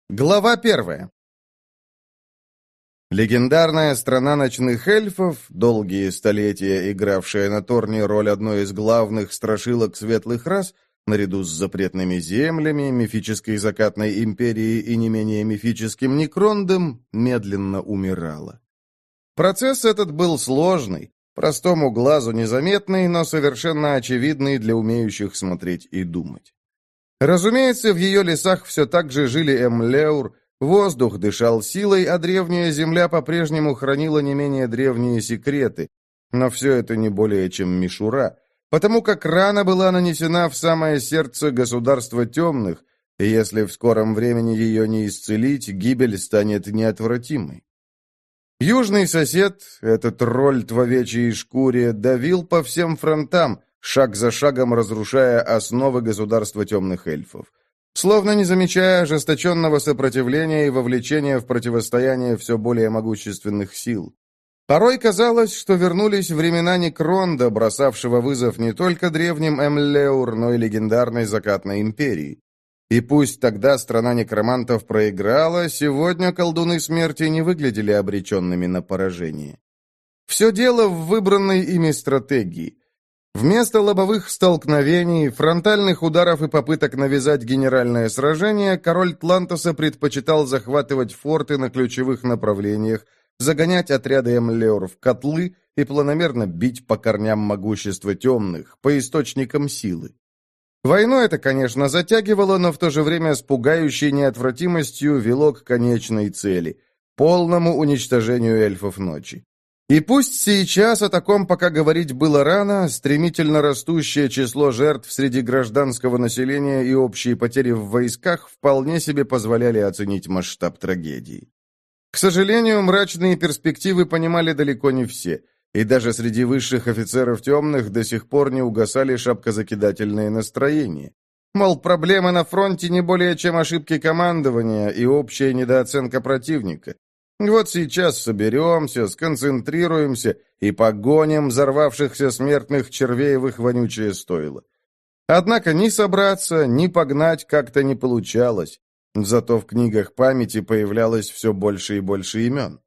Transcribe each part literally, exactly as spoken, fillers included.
Глава первая. Легендарная страна ночных эльфов, долгие столетия игравшая на Торне роль одной из главных страшилок светлых рас, наряду с запретными землями, мифической закатной империей и не менее мифическим Некрондом, медленно умирала. Процесс этот был сложный, простому глазу незаметный, но совершенно очевидный для умеющих смотреть и думать. Разумеется, в ее лесах все так же жили Эмлеур, воздух дышал силой, а древняя земля по-прежнему хранила не менее древние секреты. Но все это не более чем мишура, потому как рана была нанесена в самое сердце государства темных, и если в скором времени ее не исцелить, гибель станет неотвратимой. Южный сосед, этот тролль в овечьей шкуре, давил по всем фронтам, шаг за шагом разрушая основы государства темных эльфов. Словно не замечая ожесточенного сопротивления и вовлечения в противостояние все более могущественных сил. Порой казалось, что вернулись времена Некронда, бросавшего вызов не только древним Эмлеур, но и легендарной закатной империи. И пусть тогда страна некромантов проиграла, сегодня колдуны смерти не выглядели обреченными на поражение. Все дело в выбранной ими стратегии. Вместо лобовых столкновений, фронтальных ударов и попыток навязать генеральное сражение, король Тлантоса предпочитал захватывать форты на ключевых направлениях, загонять отряды Эмлеур в котлы и планомерно бить по корням могущества темных, по источникам силы. Войну это, конечно, затягивало, но в то же время с пугающей неотвратимостью вело к конечной цели – полному уничтожению эльфов ночи. И пусть сейчас о таком пока говорить было рано, стремительно растущее число жертв среди гражданского населения и общие потери в войсках вполне себе позволяли оценить масштаб трагедии. К сожалению, мрачные перспективы понимали далеко не все, и даже среди высших офицеров темных до сих пор не угасали шапкозакидательные настроения. Мол, проблемы на фронте не более чем ошибки командования и общая недооценка противника. Вот сейчас соберемся, сконцентрируемся и погоним взорвавшихся смертных червей в их вонючее стойло. Однако ни собраться, ни погнать как-то не получалось. Зато в книгах памяти появлялось все больше и больше имен.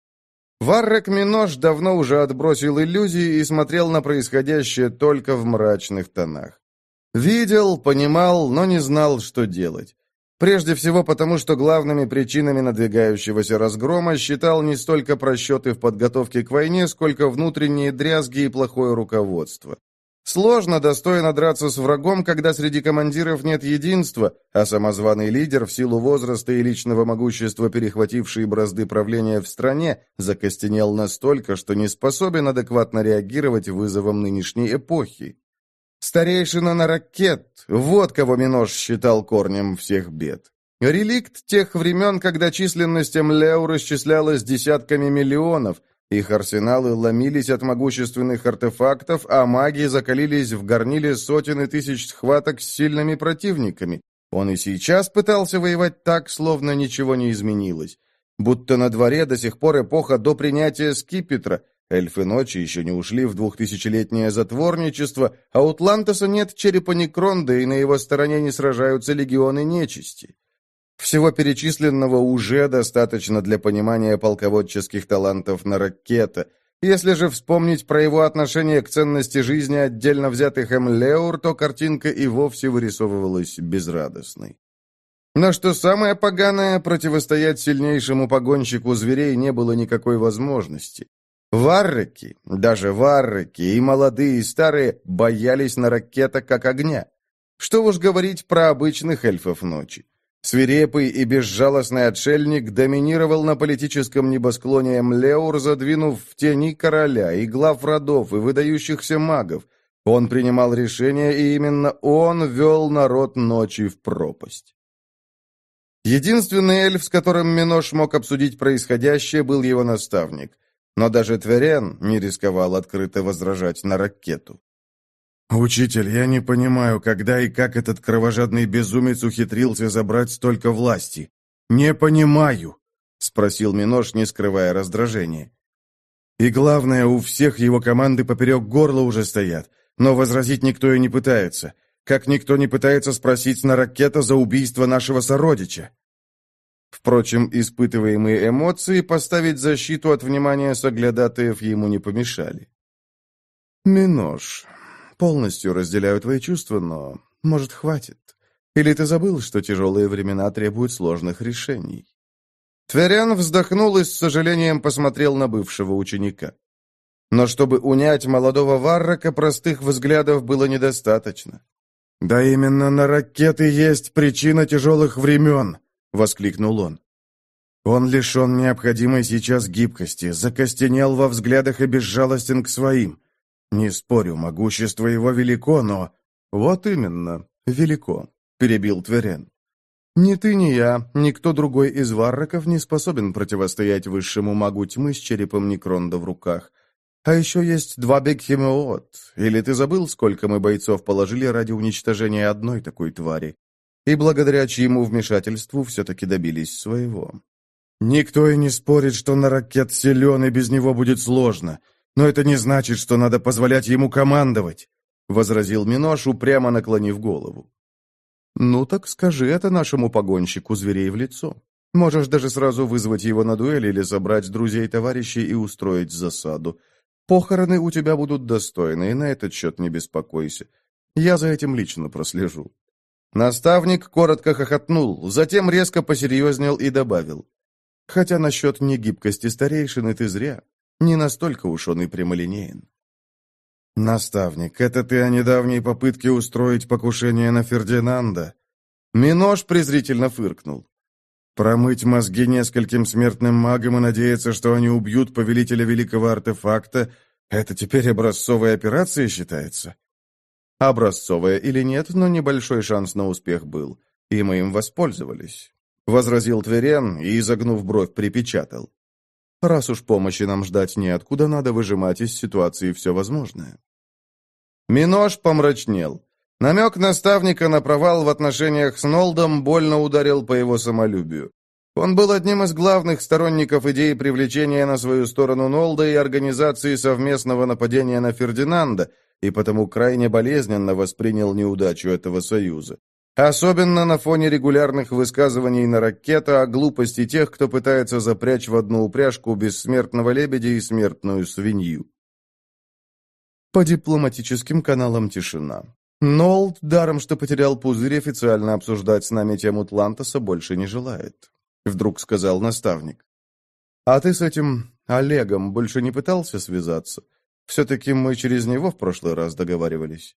Варрек Минош давно уже отбросил иллюзии и смотрел на происходящее только в мрачных тонах. Видел, понимал, но не знал, что делать. Прежде всего потому, что главными причинами надвигающегося разгрома считал не столько просчеты в подготовке к войне, сколько внутренние дрязги и плохое руководство. Сложно достойно драться с врагом, когда среди командиров нет единства, а самозваный лидер, в силу возраста и личного могущества, перехвативший бразды правления в стране, закостенел настолько, что не способен адекватно реагировать вызовам нынешней эпохи. Старейшина Нараккет, вот кого Минош считал корнем всех бед. Реликт тех времен, когда численность Эмлеур исчислялась десятками миллионов, их арсеналы ломились от могущественных артефактов, а маги закалились в горниле сотен и тысяч схваток с сильными противниками. Он и сейчас пытался воевать так, словно ничего не изменилось. Будто на дворе до сих пор эпоха до принятия скипетра. Эльфы ночи еще не ушли в двухтысячелетнее затворничество, а у Тлантоса нет черепа Некронда, и на его стороне не сражаются легионы нечисти. Всего перечисленного уже достаточно для понимания полководческих талантов Нараккета. Если же вспомнить про его отношение к ценности жизни отдельно взятых Эмлеур, то картинка и вовсе вырисовывалась безрадостной. Но что самое поганое, противостоять сильнейшему погонщику зверей не было никакой возможности. Варреки, даже варреки, и молодые, и старые, боялись Нараккета как огня. Что уж говорить про обычных эльфов ночи. Свирепый и безжалостный отшельник доминировал на политическом небосклоне Эмлеур, задвинув в тени короля и глав родов и выдающихся магов. Он принимал решения, и именно он вел народ ночи в пропасть. Единственный эльф, с которым Минош мог обсудить происходящее, был его наставник. Но даже Тверен не рисковал открыто возражать Нараккету. «Учитель, я не понимаю, когда и как этот кровожадный безумец ухитрился забрать столько власти. Не понимаю!» — спросил Минош, не скрывая раздражения. «И главное, у всех его команды поперек горла уже стоят, но возразить никто и не пытается. Как никто не пытается спросить Нараккета за убийство нашего сородича». Впрочем, испытываемые эмоции поставить защиту от внимания соглядатаев ему не помешали. «Минош, полностью разделяю твои чувства, но, может, хватит? Или ты забыл, что тяжелые времена требуют сложных решений?» Тверян вздохнул и с сожалением посмотрел на бывшего ученика. Но чтобы унять молодого Варрака, простых взглядов было недостаточно. «Да именно на ракеты есть причина тяжелых времен!» — воскликнул он. «Он лишен необходимой сейчас гибкости, закостенел во взглядах и безжалостен к своим. Не спорю, могущество его велико, но...» «Вот именно, велико», — перебил Тверен. «Ни ты, ни я, никто другой из варраков не способен противостоять высшему магу тьмы с черепом Некронда в руках. А еще есть два Бекхемеот. Или ты забыл, сколько мы бойцов положили ради уничтожения одной такой твари? И благодаря чьему вмешательству все-таки добились своего. Никто и не спорит, что на ракет силен, и без него будет сложно. Но это не значит, что надо позволять ему командовать», — возразил Минош, упрямо наклонив голову. «Ну так скажи это нашему погонщику зверей в лицо. Можешь даже сразу вызвать его на дуэль или собрать друзей-товарищей и устроить засаду. Похороны у тебя будут достойные, на этот счет не беспокойся. Я за этим лично прослежу». Наставник коротко хохотнул, затем резко посерьезнел и добавил. «Хотя насчет негибкости старейшины ты зря. Не настолько уж он и прямолинеен». «Наставник, это ты о недавней попытке устроить покушение на Фердинанда?» Минош презрительно фыркнул. «Промыть мозги нескольким смертным магам и надеяться, что они убьют повелителя великого артефакта, это теперь образцовая операция считается?» «Образцовая или нет, но небольшой шанс на успех был, и мы им воспользовались», — возразил Тверен и, изогнув бровь, припечатал. «Раз уж помощи нам ждать неоткуда, надо выжимать из ситуации все возможное». Минош помрачнел. Намек наставника на провал в отношениях с Нолдом больно ударил по его самолюбию. Он был одним из главных сторонников идеи привлечения на свою сторону Нолда и организации совместного нападения на Фердинанда, и потому крайне болезненно воспринял неудачу этого союза. Особенно на фоне регулярных высказываний на ракета о глупости тех, кто пытается запрячь в одну упряжку бессмертного лебедя и смертную свинью. По дипломатическим каналам тишина. Нолд, даром что потерял пузырь, официально обсуждать с нами тему Тлантоса больше не желает, вдруг сказал наставник. А ты с этим Олегом больше не пытался связаться? Все-таки мы через него в прошлый раз договаривались.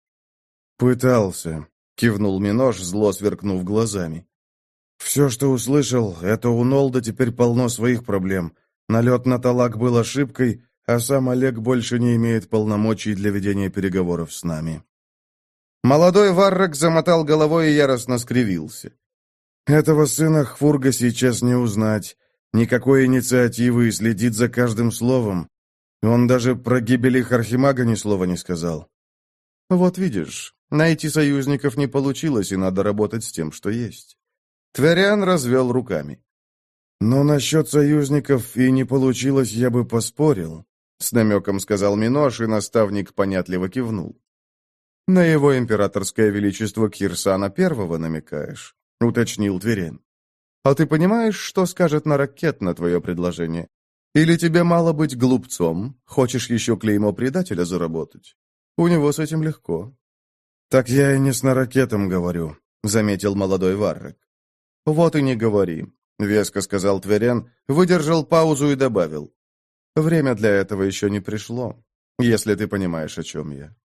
Пытался. — кивнул Минош, зло сверкнув глазами. «Все, что услышал, это у Нолда теперь полно своих проблем. Налет на Талак был ошибкой, а сам Олег больше не имеет полномочий для ведения переговоров с нами». Молодой Варрак замотал головой и яростно скривился. «Этого сына Хфурга сейчас не узнать. Никакой инициативы и следит за каждым словом. Он даже про гибель их архимага ни слова не сказал». «Вот видишь, найти союзников не получилось, и надо работать с тем, что есть». Тверян развел руками. «Но насчет союзников и не получилось, я бы поспорил», — с намеком сказал Минош, и наставник понятливо кивнул. «На его императорское величество Кирсана Первого намекаешь?» — уточнил Тверян. «А ты понимаешь, что скажет на ракет на твое предложение? Или тебе мало быть глупцом? Хочешь еще клеймо предателя заработать? У него с этим легко». «Так я и не с наракетом говорю», — заметил молодой Варрак. «Вот и не говори», — веско сказал Тверян, выдержал паузу и добавил. «Время для этого еще не пришло, если ты понимаешь, о чем я».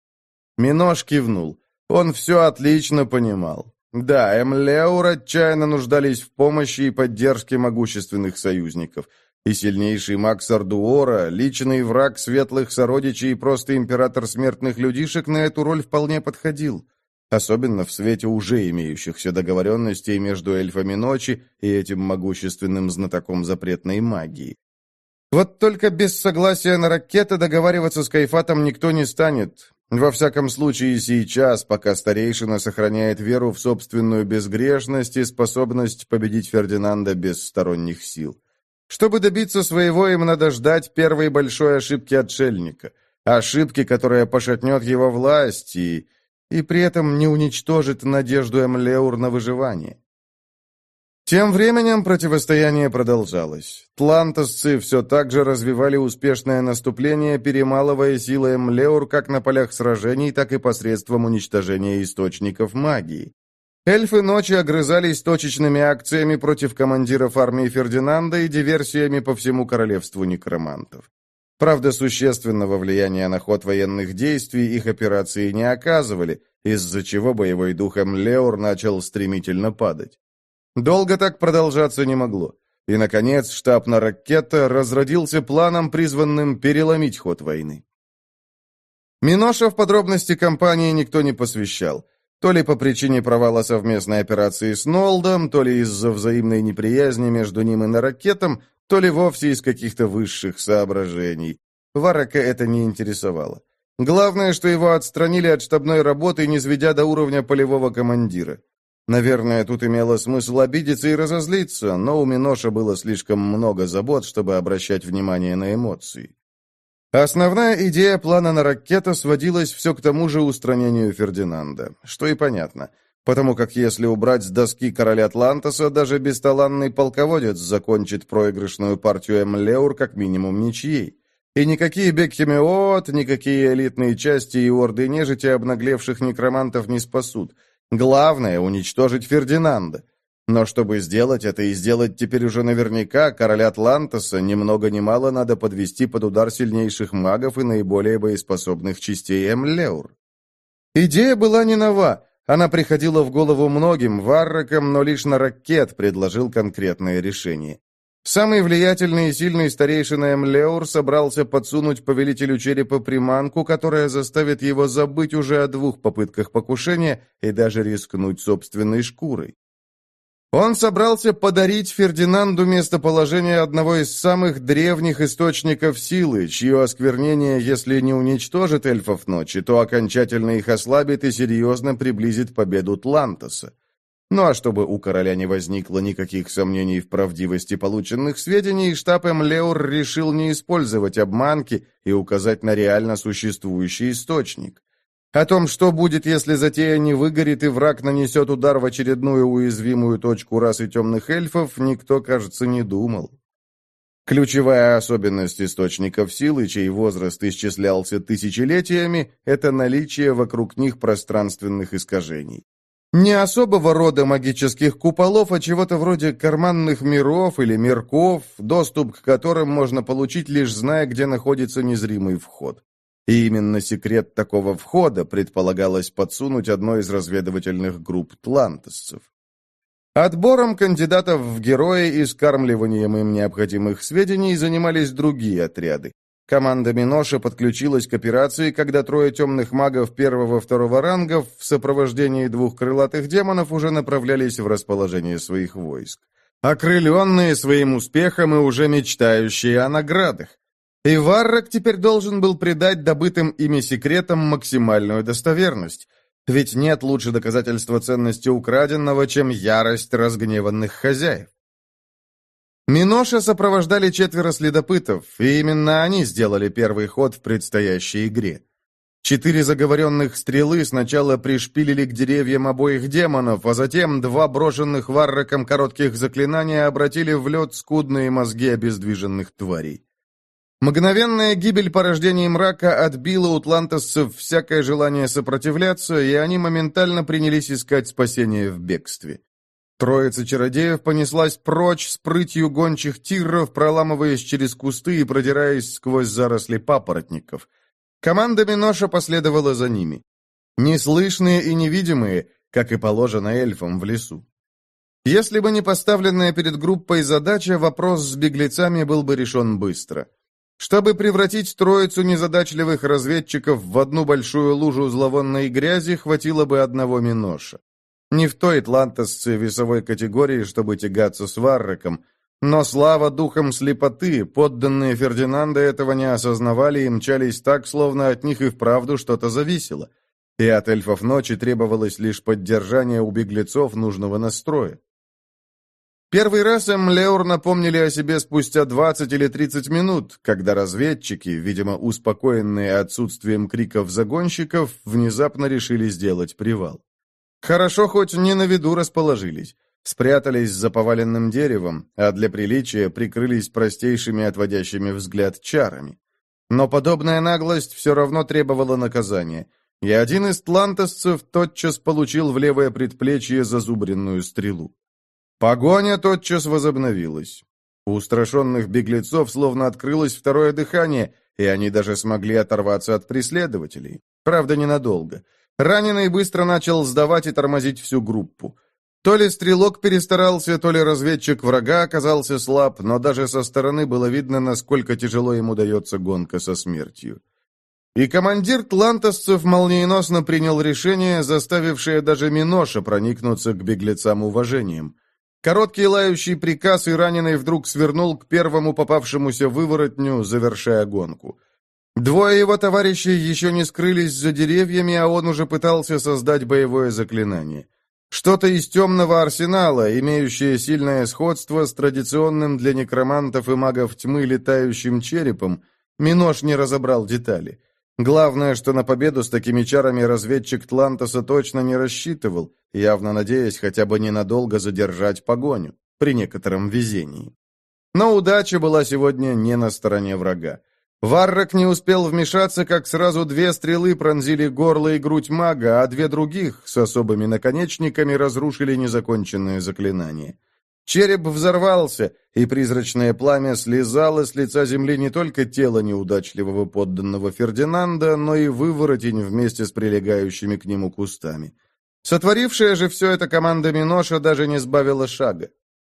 Минош кивнул. Он все отлично понимал. Да, Эмлеур отчаянно нуждались в помощи и поддержке могущественных союзников, и сильнейший маг Сардуора, личный враг светлых сородичей и просто император смертных людишек на эту роль вполне подходил, особенно в свете уже имеющихся договоренностей между эльфами ночи и этим могущественным знатоком запретной магии. Вот только без согласия на ракеты договариваться с Кайфатом никто не станет, во всяком случае сейчас, пока старейшина сохраняет веру в собственную безгрешность и способность победить Фердинанда без сторонних сил. Чтобы добиться своего, им надо ждать первой большой ошибки отшельника. Ошибки, которая пошатнет его власть и... и при этом не уничтожит надежду Эмлеур на выживание. Тем временем противостояние продолжалось. Тлантосцы все так же развивали успешное наступление, перемалывая силы Млеур как на полях сражений, так и посредством уничтожения источников магии. Эльфы ночи огрызались точечными акциями против командиров армии Фердинанда и диверсиями по всему королевству некромантов. Правда, существенного влияния на ход военных действий их операции не оказывали, из-за чего боевой дух Млеур начал стремительно падать. Долго так продолжаться не могло, и, наконец, штаб Нараккета разродился планом, призванным переломить ход войны. Миноша в подробности кампании никто не посвящал, то ли по причине провала совместной операции с Нолдом, то ли из-за взаимной неприязни между ним и Нараккетом, то ли вовсе из каких-то высших соображений. Варрака это не интересовало. Главное, что его отстранили от штабной работы, не сведя до уровня полевого командира. Наверное, тут имело смысл обидеться и разозлиться, но у Миноша было слишком много забот, чтобы обращать внимание на эмоции. Основная идея плана Нараккета сводилась все к тому же устранению Фердинанда, что и понятно, потому как если убрать с доски короля Атлантоса, даже бесталанный полководец закончит проигрышную партию Млеур как минимум ничьей. И никакие Бекхемиот, никакие элитные части и орды нежити обнаглевших некромантов не спасут. Главное — уничтожить Фердинанда. Но чтобы сделать это и сделать теперь уже наверняка, короля Атлантоса ни много ни мало надо подвести под удар сильнейших магов и наиболее боеспособных частей Млеур. Идея была не нова, она приходила в голову многим варракам, но лишь Нараккет предложил конкретное решение. Самый влиятельный и сильный старейшина Млеур собрался подсунуть повелителю черепа приманку, которая заставит его забыть уже о двух попытках покушения и даже рискнуть собственной шкурой. Он собрался подарить Фердинанду местоположение одного из самых древних источников силы, чье осквернение, если не уничтожит эльфов ночи, то окончательно их ослабит и серьезно приблизит победу Тлантоса. Ну а чтобы у короля не возникло никаких сомнений в правдивости полученных сведений, штаб Млеур решил не использовать обманки и указать на реально существующий источник. О том, что будет, если затея не выгорит и враг нанесет удар в очередную уязвимую точку расы темных эльфов, никто, кажется, не думал. Ключевая особенность источников силы, чей возраст исчислялся тысячелетиями, это наличие вокруг них пространственных искажений. Не особого рода магических куполов, а чего-то вроде карманных миров или мирков, доступ к которым можно получить, лишь зная, где находится незримый вход. И именно секрет такого входа предполагалось подсунуть одной из разведывательных групп тлантосцев. Отбором кандидатов в герои и скармливанием им необходимых сведений занимались другие отряды. Команда Миноша подключилась к операции, когда трое темных магов первого-второго рангов в сопровождении двух крылатых демонов уже направлялись в расположение своих войск. Окрыленные своим успехом и уже мечтающие о наградах. И Варрак теперь должен был придать добытым ими секретам максимальную достоверность. Ведь нет лучше доказательства ценности украденного, чем ярость разгневанных хозяев. Миноша сопровождали четверо следопытов, и именно они сделали первый ход в предстоящей игре. Четыре заговоренных стрелы сначала пришпилили к деревьям обоих демонов, а затем два брошенных Варраком коротких заклинания обратили в лед скудные мозги обездвиженных тварей. Мгновенная гибель порождений мрака отбила у тлантосцев всякое желание сопротивляться, и они моментально принялись искать спасение в бегстве. Троица чародеев понеслась прочь с прытью гончих тирров, проламываясь через кусты и продираясь сквозь заросли папоротников. Команда Миноша последовала за ними. Неслышные и невидимые, как и положено эльфам в лесу. Если бы не поставленная перед группой задача, вопрос с беглецами был бы решен быстро. Чтобы превратить троицу незадачливых разведчиков в одну большую лужу зловонной грязи, хватило бы одного Миноша. Не в той тлантосцы весовой категории, чтобы тягаться с Варраком, но слава духом слепоты, подданные Фердинанда этого не осознавали и мчались так, словно от них и вправду что-то зависело. И от эльфов ночи требовалось лишь поддержание у беглецов нужного настроя. Первый раз Млеур напомнили о себе спустя двадцать или тридцать минут, когда разведчики, видимо, успокоенные отсутствием криков загонщиков, внезапно решили сделать привал. Хорошо, хоть не на виду расположились. спрятались за поваленным деревом, а для приличия прикрылись простейшими отводящими взгляд чарами. Но подобная наглость все равно требовала наказания, и один из тлантосцев тотчас получил в левое предплечье зазубренную стрелу. Погоня тотчас возобновилась. У устрашенных беглецов словно открылось второе дыхание, и они даже смогли оторваться от преследователей. Правда, ненадолго. Раненый быстро начал сдавать и тормозить всю группу. То ли стрелок перестарался, то ли разведчик врага оказался слаб, но даже со стороны было видно, насколько тяжело ему дается гонка со смертью. И командир тлантосцев молниеносно принял решение, заставившее даже Миноша проникнуться к беглецам уважением. Короткий лающий приказ, и раненый вдруг свернул к первому попавшемуся выворотню, завершая гонку. Двое его товарищей еще не скрылись за деревьями, а он уже пытался создать боевое заклинание. Что-то из темного арсенала, имеющее сильное сходство с традиционным для некромантов и магов тьмы летающим черепом. Минош не разобрал детали. Главное, что на победу с такими чарами разведчик Тлантоса точно не рассчитывал, явно надеясь хотя бы ненадолго задержать погоню, при некотором везении. Но удача была сегодня не на стороне врага. Варрак не успел вмешаться, как сразу две стрелы пронзили горло и грудь мага, а две других с особыми наконечниками разрушили незаконченное заклинание. Череп взорвался, и призрачное пламя слезало с лица земли не только тело неудачливого подданного Фердинанда, но и выворотень вместе с прилегающими к нему кустами. Сотворившая же все это команда Миноша даже не сбавила шага.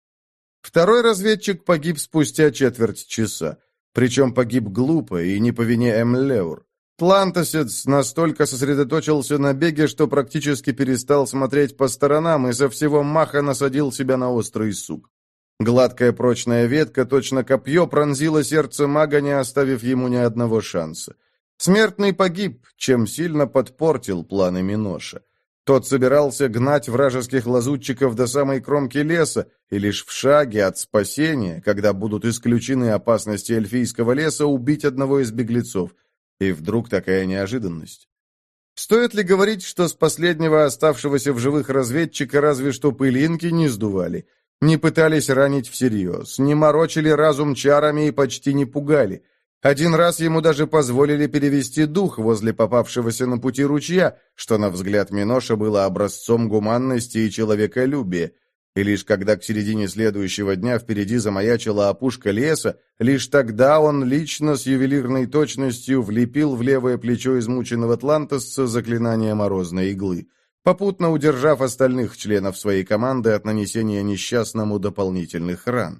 Второй разведчик погиб спустя четверть часа, причем погиб глупо и не по вине Эмлеур. Тлантосец настолько сосредоточился на беге, что практически перестал смотреть по сторонам и со всего маха насадил себя на острый сук. Гладкая прочная ветка, точно копье, пронзила сердце мага, не оставив ему ни одного шанса. Смертный погиб, чем сильно подпортил планы Миноша. Тот собирался гнать вражеских лазутчиков до самой кромки леса, и лишь в шаге от спасения, когда будут исключены опасности эльфийского леса, убить одного из беглецов. И вдруг такая неожиданность. Стоит ли говорить, что с последнего оставшегося в живых разведчика разве что пылинки не сдували, не пытались ранить всерьез, не морочили разум чарами и почти не пугали. Один раз ему даже позволили перевести дух возле попавшегося на пути ручья, что, на взгляд Миноша, было образцом гуманности и человеколюбия. И лишь когда к середине следующего дня впереди замаячила опушка леса, лишь тогда он лично с ювелирной точностью влепил в левое плечо измученного тлантосца заклинание морозной иглы, попутно удержав остальных членов своей команды от нанесения несчастному дополнительных ран.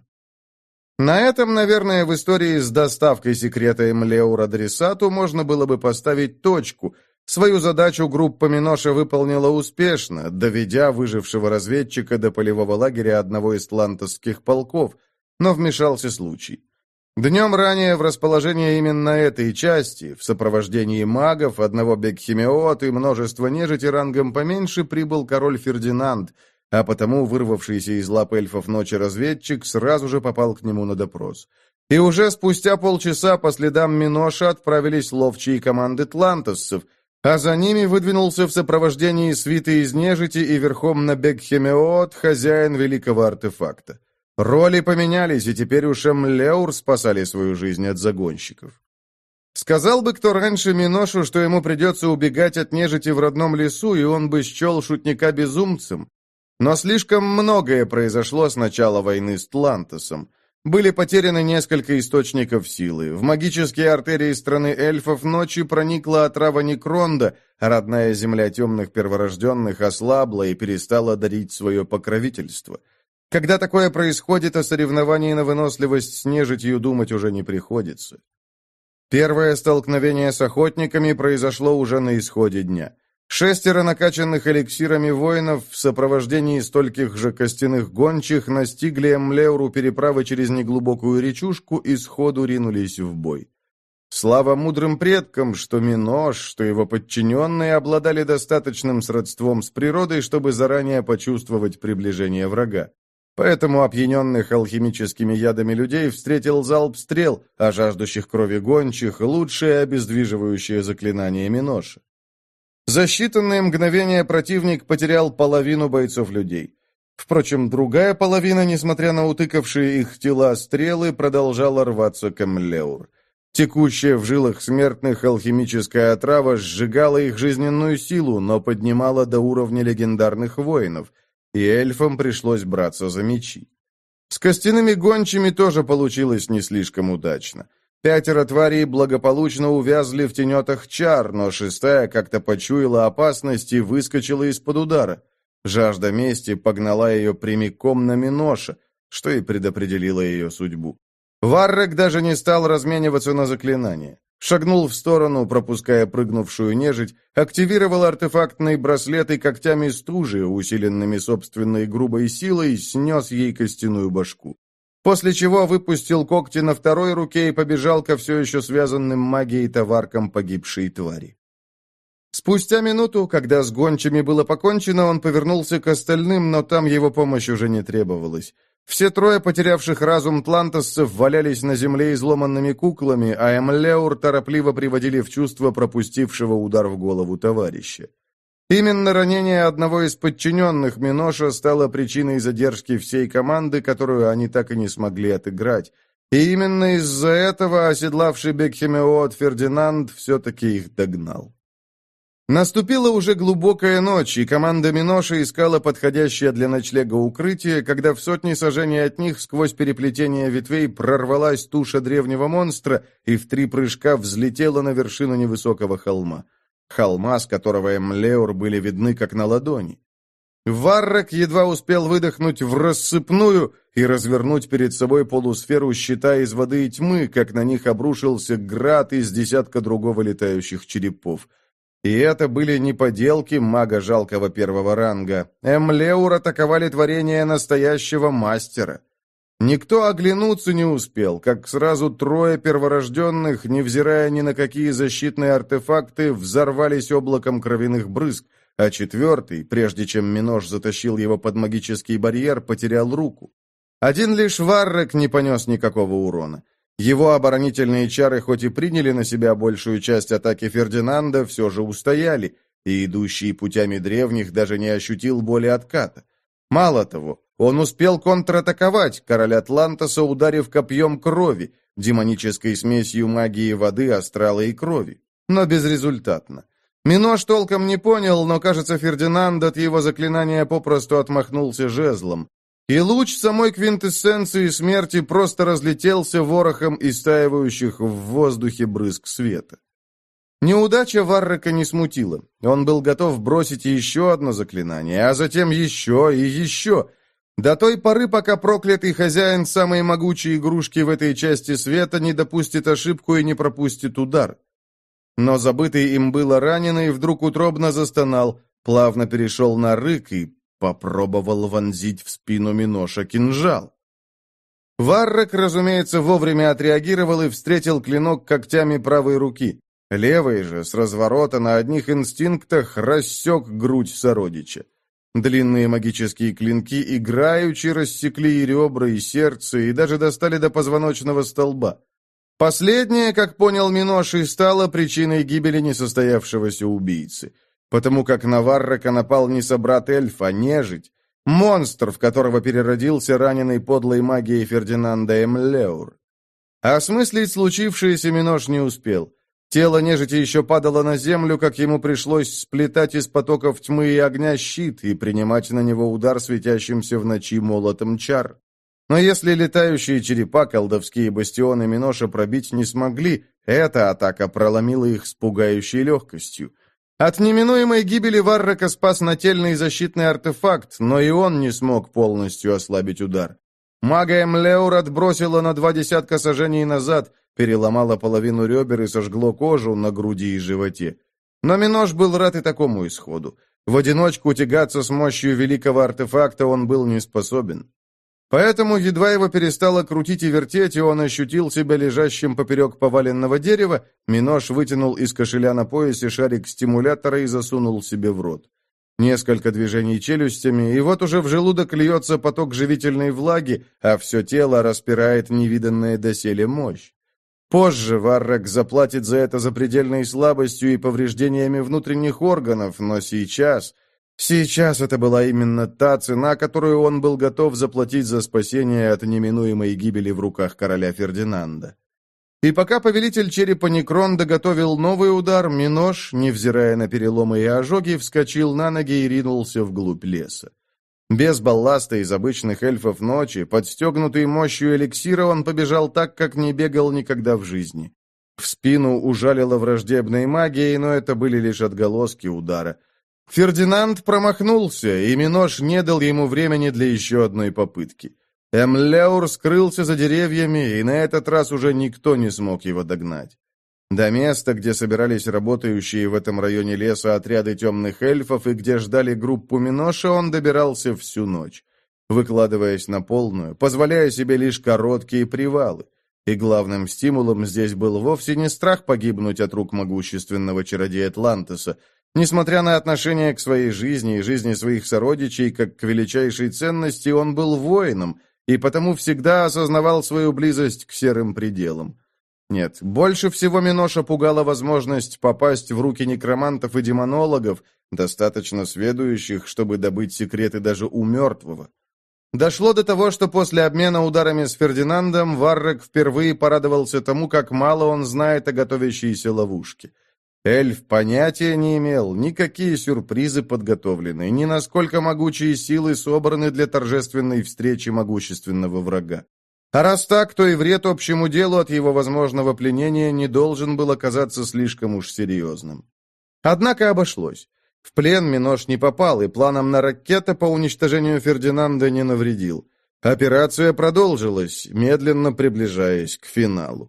На этом, наверное, в истории с доставкой секрета Эмлеур адресату можно было бы поставить точку. Свою задачу группа Миноша выполнила успешно, доведя выжившего разведчика до полевого лагеря одного из тлантосских полков, но вмешался случай. Днем ранее в расположение именно этой части, в сопровождении магов, одного бекхемиот и множества нежити рангом поменьше, прибыл король Фердинанд, а потому вырвавшийся из лап эльфов ночи разведчик сразу же попал к нему на допрос. И уже спустя полчаса по следам Миноша отправились ловчие команды тлантосцев, а за ними выдвинулся в сопровождении свиты из нежити и верхом на Бекхемиот хозяин великого артефакта. Роли поменялись, и теперь уж Эмлеур спасали свою жизнь от загонщиков. Сказал бы кто раньше Миношу, что ему придется убегать от нежити в родном лесу, и он бы счел шутника безумцем. Но слишком многое произошло с начала войны с Тлантосом. Были потеряны несколько источников силы. В магические артерии страны эльфов ночью проникла отрава Некронда, а родная земля темных перворожденных ослабла и перестала дарить свое покровительство. Когда такое происходит, о соревновании на выносливость с нежитью думать уже не приходится. Первое столкновение с охотниками произошло уже на исходе дня. Шестеро накачанных эликсирами воинов в сопровождении стольких же костяных гончих настигли Эмлеуру переправы через неглубокую речушку и сходу ринулись в бой. Слава мудрым предкам, что Минош, что его подчиненные обладали достаточным сродством с природой, чтобы заранее почувствовать приближение врага. Поэтому опьяненных алхимическими ядами людей встретил залп стрел, а жаждущих крови гончих — лучшее обездвиживающее заклинание Миноша. За считанные мгновения противник потерял половину бойцов людей. Впрочем, другая половина, несмотря на утыкавшие их тела стрелы, продолжала рваться к Эмлеур. Текущая в жилах смертных алхимическая отрава сжигала их жизненную силу, но поднимала до уровня легендарных воинов, и эльфам пришлось браться за мечи. С костяными гончими тоже получилось не слишком удачно. Пятеро тварей благополучно увязли в тенетах чар, но шестая как-то почуяла опасность и выскочила из-под удара. Жажда мести погнала ее прямиком на Миноша, что и предопределило ее судьбу. Варрек даже не стал размениваться на заклинание. Шагнул в сторону, пропуская прыгнувшую нежить, активировал артефактный браслет и когтями стужи, усиленными собственной грубой силой, снес ей костяную башку. После чего выпустил когти на второй руке и побежал ко все еще связанным магией товаркам погибшей твари. Спустя минуту, когда с гончими было покончено, он повернулся к остальным, но там его помощь уже не требовалась. Все трое потерявших разум тлантосцев валялись на земле изломанными куклами, а Эмлеур торопливо приводили в чувство пропустившего удар в голову товарища. Именно ранение одного из подчиненных Миноша стало причиной задержки всей команды, которую они так и не смогли отыграть. И именно из-за этого оседлавший Бекхемиот Фердинанд все-таки их догнал. Наступила уже глубокая ночь, и команда Миноша искала подходящее для ночлега укрытие, когда в сотни сажений от них сквозь переплетение ветвей прорвалась туша древнего монстра и в три прыжка взлетела на вершину невысокого холма. Холма, с которого Эмлеур были видны как на ладони. Варрек едва успел выдохнуть в рассыпную и развернуть перед собой полусферу щита из воды и тьмы, как на них обрушился град из десятка другого летающих черепов. И это были не поделки мага жалкого первого ранга. Эмлеур атаковали творение настоящего мастера. Никто оглянуться не успел, как сразу трое перворожденных, невзирая ни на какие защитные артефакты, взорвались облаком кровяных брызг, а четвертый, прежде чем Минош затащил его под магический барьер, потерял руку. Один лишь Варрек не понес никакого урона. Его оборонительные чары хоть и приняли на себя большую часть атаки Фердинанда, все же устояли, и идущий путями древних даже не ощутил боли отката. Мало того, он успел контратаковать короля Атлантоса, ударив копьем крови, демонической смесью магии воды, астрала и крови, но безрезультатно. Минош толком не понял, но, кажется, Фердинанд от его заклинания попросту отмахнулся жезлом. И луч самой квинтэссенции смерти просто разлетелся ворохом истаивающих в воздухе брызг света. Неудача Варрека не смутила. Он был готов бросить еще одно заклинание, а затем еще и еще. До той поры, пока проклятый хозяин самой могучей игрушки в этой части света не допустит ошибку и не пропустит удар. Но забытый им было раненый вдруг утробно застонал, плавно перешел на рык и попробовал вонзить в спину Миноша кинжал. Варрек, разумеется, вовремя отреагировал и встретил клинок когтями правой руки. Левый же, с разворота, на одних инстинктах рассек грудь сородича. Длинные магические клинки играючи рассекли и ребра, и сердце, и даже достали до позвоночного столба. Последнее, как понял Минош, и стало причиной гибели несостоявшегося убийцы. Потому как на Варрека напал не собрат-эльф, а нежить, монстр, в которого переродился раненый подлой магией Фердинанда Эмлеур. Осмыслить случившееся Минош не успел. Тело нежити еще падало на землю, как ему пришлось сплетать из потоков тьмы и огня щит и принимать на него удар светящимся в ночи молотом чар. Но если летающие черепа, колдовские бастионы Миноша пробить не смогли, эта атака проломила их с пугающей легкостью. От неминуемой гибели Варрека спас нательный защитный артефакт, но и он не смог полностью ослабить удар. Мага Эмлеур отбросило на два десятка сажений назад, переломало половину ребер и сожгло кожу на груди и животе. Но Минош был рад и такому исходу. В одиночку тягаться с мощью великого артефакта он был не способен. Поэтому едва его перестало крутить и вертеть, и он ощутил себя лежащим поперек поваленного дерева, Минош вытянул из кошеля на поясе шарик стимулятора и засунул себе в рот. Несколько движений челюстями, и вот уже в желудок льется поток живительной влаги, а все тело распирает невиданная доселе мощь. Позже Варрек заплатит за это запредельной слабостью и повреждениями внутренних органов, но сейчас... Сейчас это была именно та цена, которую он был готов заплатить за спасение от неминуемой гибели в руках короля Фердинанда. И пока повелитель черепа Некронда готовил новый удар, Минош, невзирая на переломы и ожоги, вскочил на ноги и ринулся вглубь леса. Без балласта из обычных эльфов ночи, подстегнутый мощью эликсира, он побежал так, как не бегал никогда в жизни. В спину ужалило враждебной магией, но это были лишь отголоски удара. Фердинанд промахнулся, и Минош не дал ему времени для еще одной попытки. Эмлеур скрылся за деревьями, и на этот раз уже никто не смог его догнать. До места, где собирались работающие в этом районе леса отряды темных эльфов и где ждали группу Миноша, он добирался всю ночь, выкладываясь на полную, позволяя себе лишь короткие привалы. И главным стимулом здесь был вовсе не страх погибнуть от рук могущественного чародея Атлантеса. Несмотря на отношение к своей жизни и жизни своих сородичей как к величайшей ценности, он был воином, и потому всегда осознавал свою близость к серым пределам. Нет, больше всего Миноша пугала возможность попасть в руки некромантов и демонологов, достаточно сведущих, чтобы добыть секреты даже у мертвого. Дошло до того, что после обмена ударами с Фердинандом Варрек впервые порадовался тому, как мало он знает о готовящейся ловушке. Эльф понятия не имел, никакие сюрпризы подготовлены, ни насколько могучие силы собраны для торжественной встречи могущественного врага. А раз так, то и вред общему делу от его возможного пленения не должен был оказаться слишком уж серьезным. Однако обошлось. В плен Минош не попал, и планом на ракета по уничтожению Фердинанда не навредил. Операция продолжилась, медленно приближаясь к финалу.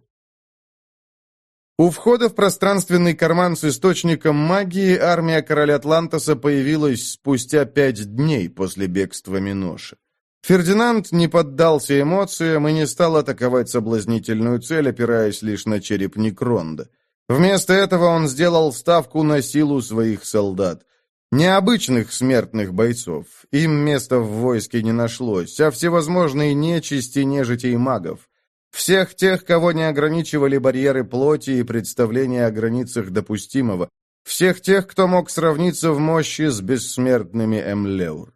У входа в пространственный карман с источником магии армия короля Атлантоса появилась спустя пять дней после бегства Миноша. Фердинанд не поддался эмоциям и не стал атаковать соблазнительную цель, опираясь лишь на череп Некронда. Вместо этого он сделал ставку на силу своих солдат. Необычных смертных бойцов. Им места в войске не нашлось, а всевозможные нечисти, нежити и магов. Всех тех, кого не ограничивали барьеры плоти и представления о границах допустимого. Всех тех, кто мог сравниться в мощи с бессмертными Эмлеур.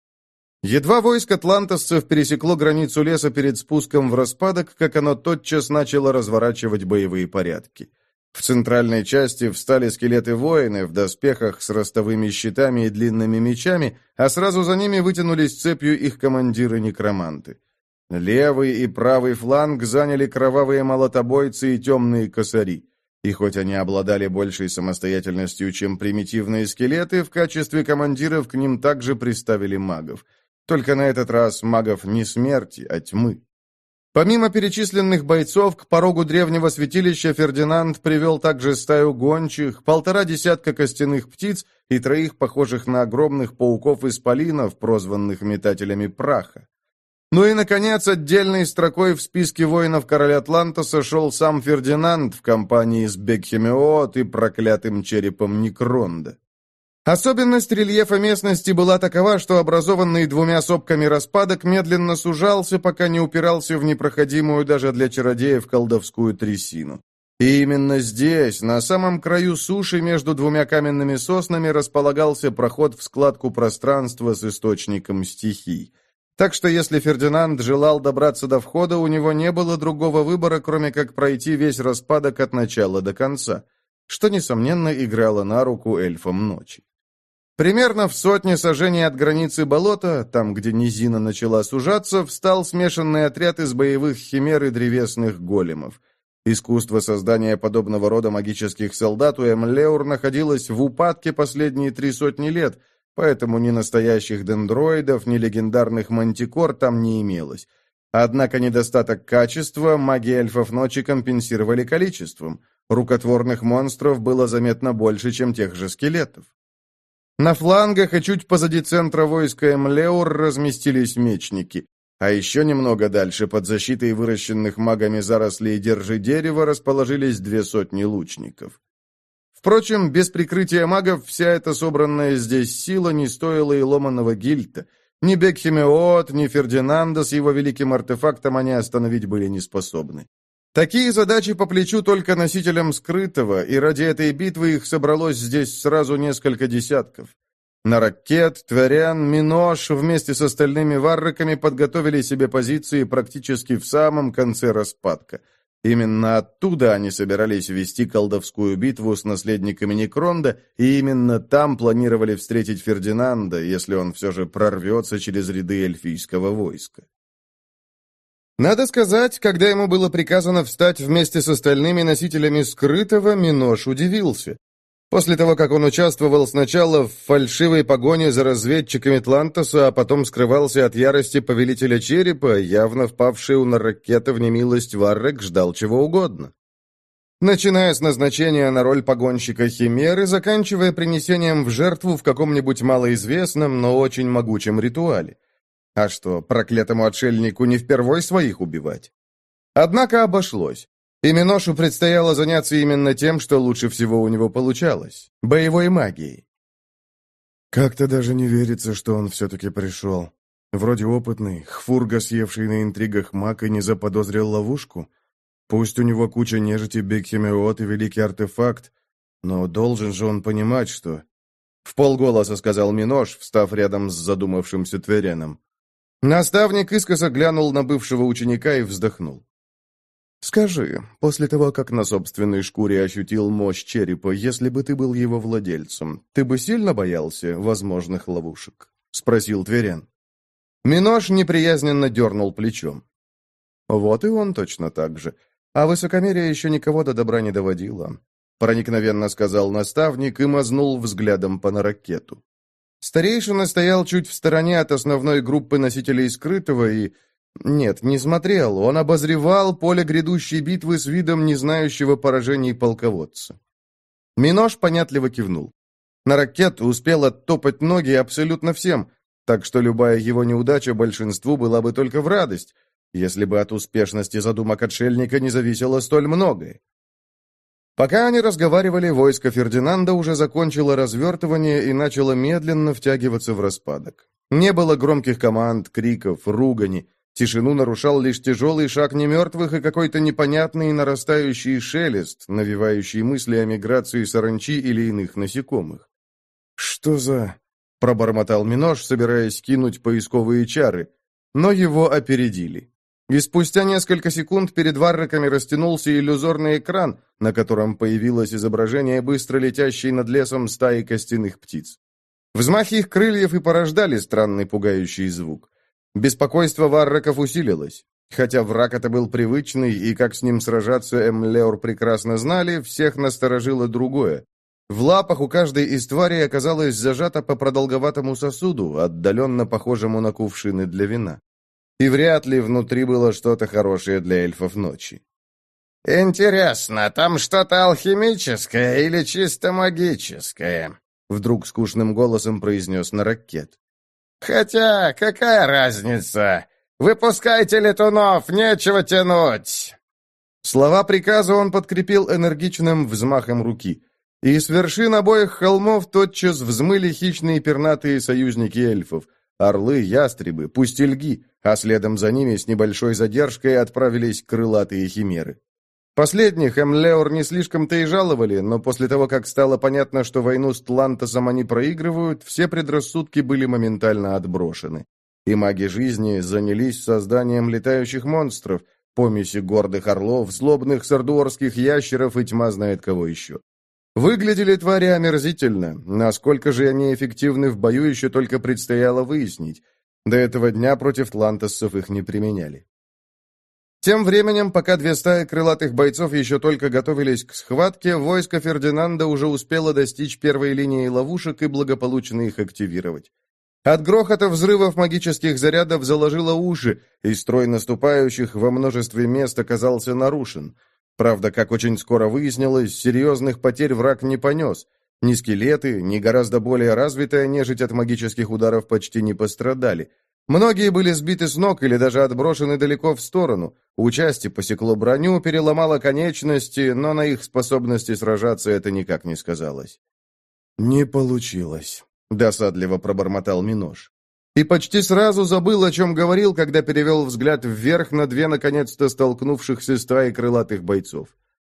Едва войско атлантосцев пересекло границу леса перед спуском в распадок, как оно тотчас начало разворачивать боевые порядки. В центральной части встали скелеты-воины в доспехах с ростовыми щитами и длинными мечами, а сразу за ними вытянулись цепью их командиры-некроманты. Левый и правый фланг заняли кровавые молотобойцы и темные косари. И хоть они обладали большей самостоятельностью, чем примитивные скелеты, в качестве командиров к ним также приставили магов. Только на этот раз магов не смерти, а тьмы. Помимо перечисленных бойцов, к порогу древнего святилища Фердинанд привел также стаю гончих, полтора десятка костяных птиц и троих похожих на огромных пауков-исполинов, прозванных метателями праха. Ну и, наконец, отдельной строкой в списке воинов короля Атлантоса шел сам Фердинанд в компании с Бекхемиот и проклятым черепом Некронда. Особенность рельефа местности была такова, что образованный двумя сопками распадок медленно сужался, пока не упирался в непроходимую даже для чародеев колдовскую трясину. И именно здесь, на самом краю суши, между двумя каменными соснами, располагался проход в складку пространства с источником стихий. Так что если Фердинанд желал добраться до входа, у него не было другого выбора, кроме как пройти весь распадок от начала до конца, что, несомненно, играло на руку эльфам ночи. Примерно в сотне сажений от границы болота, там, где низина начала сужаться, встал смешанный отряд из боевых химер и древесных големов. Искусство создания подобного рода магических солдат у Эмлеур находилось в упадке последние три сотни лет, поэтому ни настоящих дендроидов, ни легендарных мантикор там не имелось. Однако недостаток качества маги эльфов ночи компенсировали количеством. Рукотворных монстров было заметно больше, чем тех же скелетов. На флангах и чуть позади центра войска Эмлеур разместились мечники, а еще немного дальше, под защитой выращенных магами зарослей держи дерева, расположились две сотни лучников. Впрочем, без прикрытия магов вся эта собранная здесь сила не стоила и ломаного гильта. Ни Бекхемиот, ни Фердинанда с его великим артефактом они остановить были не способны. Такие задачи по плечу только носителям скрытого, и ради этой битвы их собралось здесь сразу несколько десятков. Нараккет, Тверян, Минош вместе с остальными варраками подготовили себе позиции практически в самом конце распадка. Именно оттуда они собирались вести колдовскую битву с наследниками Некронда, и именно там планировали встретить Фердинанда, если он все же прорвется через ряды эльфийского войска. Надо сказать, когда ему было приказано встать вместе с остальными носителями скрытого, Минош удивился. После того, как он участвовал сначала в фальшивой погоне за разведчиками Тлантоса, а потом скрывался от ярости повелителя черепа, явно впавший у Нараккета в немилость варрак ждал чего угодно. Начиная с назначения на роль погонщика Химеры, заканчивая принесением в жертву в каком-нибудь малоизвестном, но очень могучем ритуале. А что, проклятому отшельнику не впервой своих убивать? Однако обошлось. И Миношу предстояло заняться именно тем, что лучше всего у него получалось – боевой магией. Как-то даже не верится, что он все-таки пришел. Вроде опытный, хфурга, съевший на интригах маг, и не заподозрил ловушку. Пусть у него куча нежити, бигхемиот и великий артефакт, но должен же он понимать, что... В полголоса сказал Минош, встав рядом с задумавшимся Твереном. Наставник искоса глянул на бывшего ученика и вздохнул. «Скажи, после того, как на собственной шкуре ощутил мощь черепа, если бы ты был его владельцем, ты бы сильно боялся возможных ловушек?» — спросил Тверен. Минош неприязненно дернул плечом. «Вот и он точно так же. А высокомерие еще никого до добра не доводило», — проникновенно сказал наставник и мазнул взглядом по Нараккету. Старейшина стоял чуть в стороне от основной группы носителей скрытого и... Нет, не смотрел, он обозревал поле грядущей битвы с видом не знающего поражений полководца. Минош понятливо кивнул. Нараккет успел оттопать ноги абсолютно всем, так что любая его неудача большинству была бы только в радость, если бы от успешности задумок отшельника не зависело столь многое. Пока они разговаривали, войско Фердинанда уже закончило развертывание и начало медленно втягиваться в распадок. Не было громких команд, криков, ругани. Тишину нарушал лишь тяжелый шаг немертвых и какой-то непонятный нарастающий шелест, навевающий мысли о миграции саранчи или иных насекомых. «Что за...» — пробормотал Минош, собираясь кинуть поисковые чары, но его опередили. И спустя несколько секунд перед варраками растянулся иллюзорный экран, на котором появилось изображение быстро летящей над лесом стаи костяных птиц. Взмахи их крыльев и порождали странный пугающий звук. Беспокойство варраков усилилось. Хотя враг это был привычный, и как с ним сражаться Эмлеор прекрасно знали, всех насторожило другое. В лапах у каждой из тварей оказалось зажато по продолговатому сосуду, отдаленно похожему на кувшины для вина. И вряд ли внутри было что-то хорошее для эльфов ночи. «Интересно, там что-то алхимическое или чисто магическое?» Вдруг скучным голосом произнес Нараккет. «Хотя, какая разница? Выпускайте летунов, нечего тянуть!» Слова приказа он подкрепил энергичным взмахом руки. И с вершин обоих холмов тотчас взмыли хищные пернатые союзники эльфов. Орлы, ястребы, пустельги, а следом за ними с небольшой задержкой отправились крылатые химеры. Последних Эмлеор не слишком-то и жаловали, но после того, как стало понятно, что войну с Тлантосом они проигрывают, все предрассудки были моментально отброшены. И маги жизни занялись созданием летающих монстров, помеси гордых орлов, злобных сардуорских ящеров и тьма знает кого еще. Выглядели твари омерзительно, насколько же они эффективны в бою, еще только предстояло выяснить. До этого дня против тлантоссов их не применяли. Тем временем, пока две стаи крылатых бойцов еще только готовились к схватке, войско Фердинанда уже успело достичь первой линии ловушек и благополучно их активировать. От грохота взрывов магических зарядов заложило уши, и строй наступающих во множестве мест оказался нарушен. Правда, как очень скоро выяснилось, серьезных потерь враг не понес. Ни скелеты, ни гораздо более развитая нежить от магических ударов почти не пострадали. Многие были сбиты с ног или даже отброшены далеко в сторону. У части посекло броню, переломало конечности, но на их способности сражаться это никак не сказалось. «Не получилось», — досадливо пробормотал Минош. И почти сразу забыл, о чем говорил, когда перевел взгляд вверх на две наконец-то столкнувшихся стаи крылатых бойцов.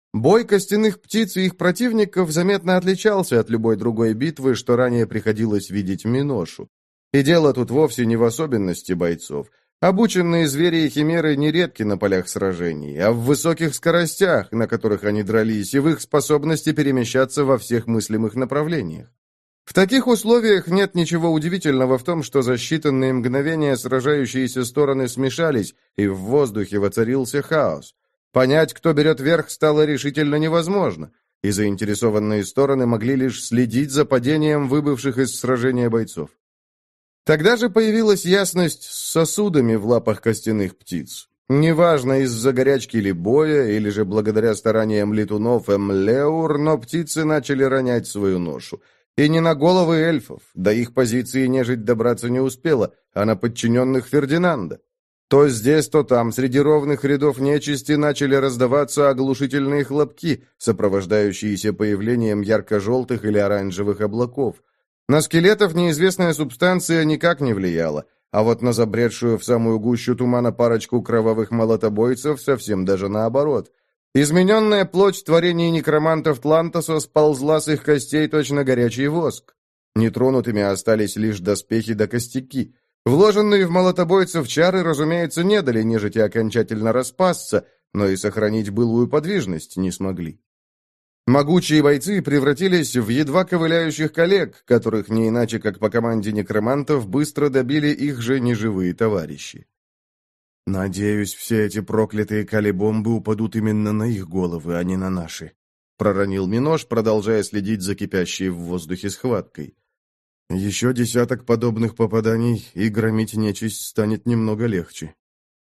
Бой костяных птиц и их противников заметно отличался от любой другой битвы, что ранее приходилось видеть Миношу. И дело тут вовсе не в особенности бойцов. Обученные звери и химеры нередки на полях сражений, а в высоких скоростях, на которых они дрались, и в их способности перемещаться во всех мыслимых направлениях. В таких условиях нет ничего удивительного в том, что за считанные мгновения сражающиеся стороны смешались, и в воздухе воцарился хаос. Понять, кто берет верх, стало решительно невозможно, и заинтересованные стороны могли лишь следить за падением выбывших из сражения бойцов. Тогда же появилась ясность с сосудами в лапах костяных птиц. Неважно, из-за горячки или боя, или же благодаря стараниям летунов Эмлеур, но птицы начали ронять свою ношу. И не на головы эльфов, до их позиции нежить добраться не успела, а на подчиненных Фердинанда. То здесь, то там, среди ровных рядов нечисти начали раздаваться оглушительные хлопки, сопровождающиеся появлением ярко-желтых или оранжевых облаков. На скелетов неизвестная субстанция никак не влияла, а вот на забредшую в самую гущу тумана парочку кровавых молотобойцев совсем даже наоборот. Измененная плоть творений некромантов Тлантоса сползла с их костей точно горячий воск. Нетронутыми остались лишь доспехи да костяки. Вложенные в молотобойцев чары, разумеется, не дали нежити окончательно распасться, но и сохранить былую подвижность не смогли. Могучие бойцы превратились в едва ковыляющих коллег, которых не иначе, как по команде некромантов, быстро добили их же неживые товарищи. «Надеюсь, все эти проклятые калибомбы упадут именно на их головы, а не на наши», — проронил Минош, продолжая следить за кипящей в воздухе схваткой. «Еще десяток подобных попаданий, и громить нечисть станет немного легче».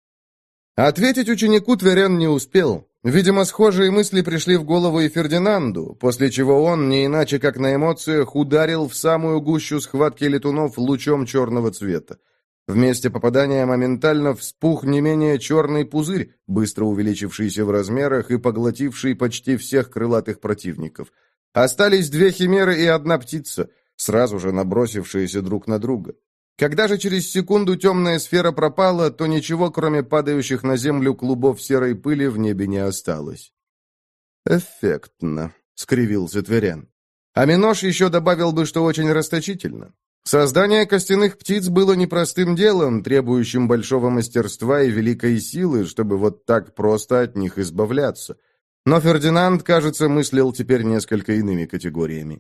Ответить ученику Тверян не успел. Видимо, схожие мысли пришли в голову и Фердинанду, после чего он, не иначе как на эмоциях, ударил в самую гущу схватки летунов лучом черного цвета. В месте попадания моментально вспух не менее черный пузырь, быстро увеличившийся в размерах и поглотивший почти всех крылатых противников. Остались две химеры и одна птица, сразу же набросившиеся друг на друга. Когда же через секунду темная сфера пропала, то ничего, кроме падающих на землю клубов серой пыли, в небе не осталось. «Эффектно», — скривился Тверян. А Минош еще добавил бы, что очень расточительно. Создание костяных птиц было непростым делом, требующим большого мастерства и великой силы, чтобы вот так просто от них избавляться. Но Фердинанд, кажется, мыслил теперь несколько иными категориями.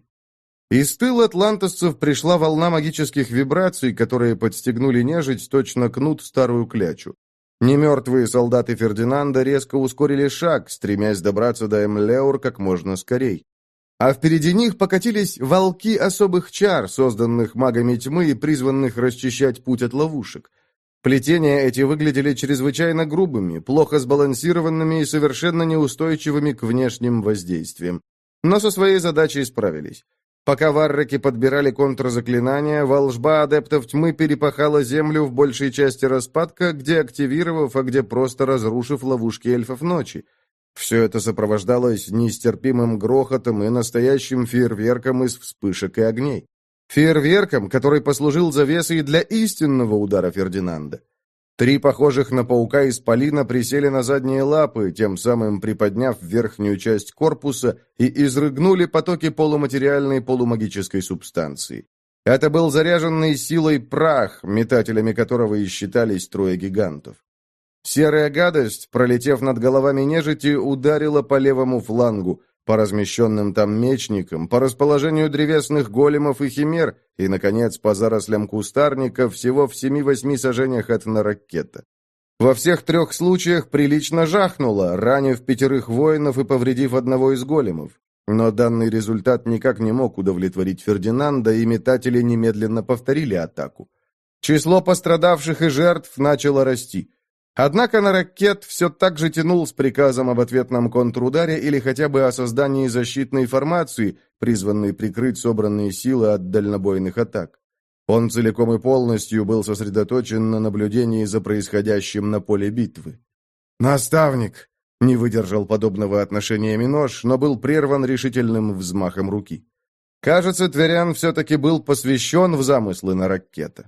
Из тыла атлантосцев пришла волна магических вибраций, которые подстегнули нежить, точно кнут старую клячу. Немертвые солдаты Фердинанда резко ускорили шаг, стремясь добраться до Эмлеур как можно скорей. А впереди них покатились волки особых чар, созданных магами тьмы и призванных расчищать путь от ловушек. Плетения эти выглядели чрезвычайно грубыми, плохо сбалансированными и совершенно неустойчивыми к внешним воздействиям. Но со своей задачей справились. Пока варраки подбирали контрзаклинания, волжба адептов тьмы перепахала землю в большей части распадка, где активировав, а где просто разрушив ловушки эльфов ночи. Все это сопровождалось нестерпимым грохотом и настоящим фейерверком из вспышек и огней. Фейерверком, который послужил завесой для истинного удара Фердинанда. Три похожих на паука исполина присели на задние лапы, тем самым приподняв верхнюю часть корпуса, и изрыгнули потоки полуматериальной полумагической субстанции. Это был заряженный силой прах, метателями которого и считались трое гигантов. Серая гадость, пролетев над головами нежити, ударила по левому флангу, по размещенным там мечникам, по расположению древесных големов и химер, и, наконец, по зарослям кустарника всего в семи-восьми сажениях от Нараккета. Во всех трех случаях прилично жахнуло, ранив пятерых воинов и повредив одного из големов. Но данный результат никак не мог удовлетворить Фердинанда, и метатели немедленно повторили атаку. Число пострадавших и жертв начало расти. Однако Нараккет все так же тянул с приказом об ответном контрударе или хотя бы о создании защитной формации, призванной прикрыть собранные силы от дальнобойных атак. Он целиком и полностью был сосредоточен на наблюдении за происходящим на поле битвы. «Наставник!» — не выдержал подобного отношения Минош, но был прерван решительным взмахом руки. Кажется, Тверян все-таки был посвящен в замыслы Нараккета.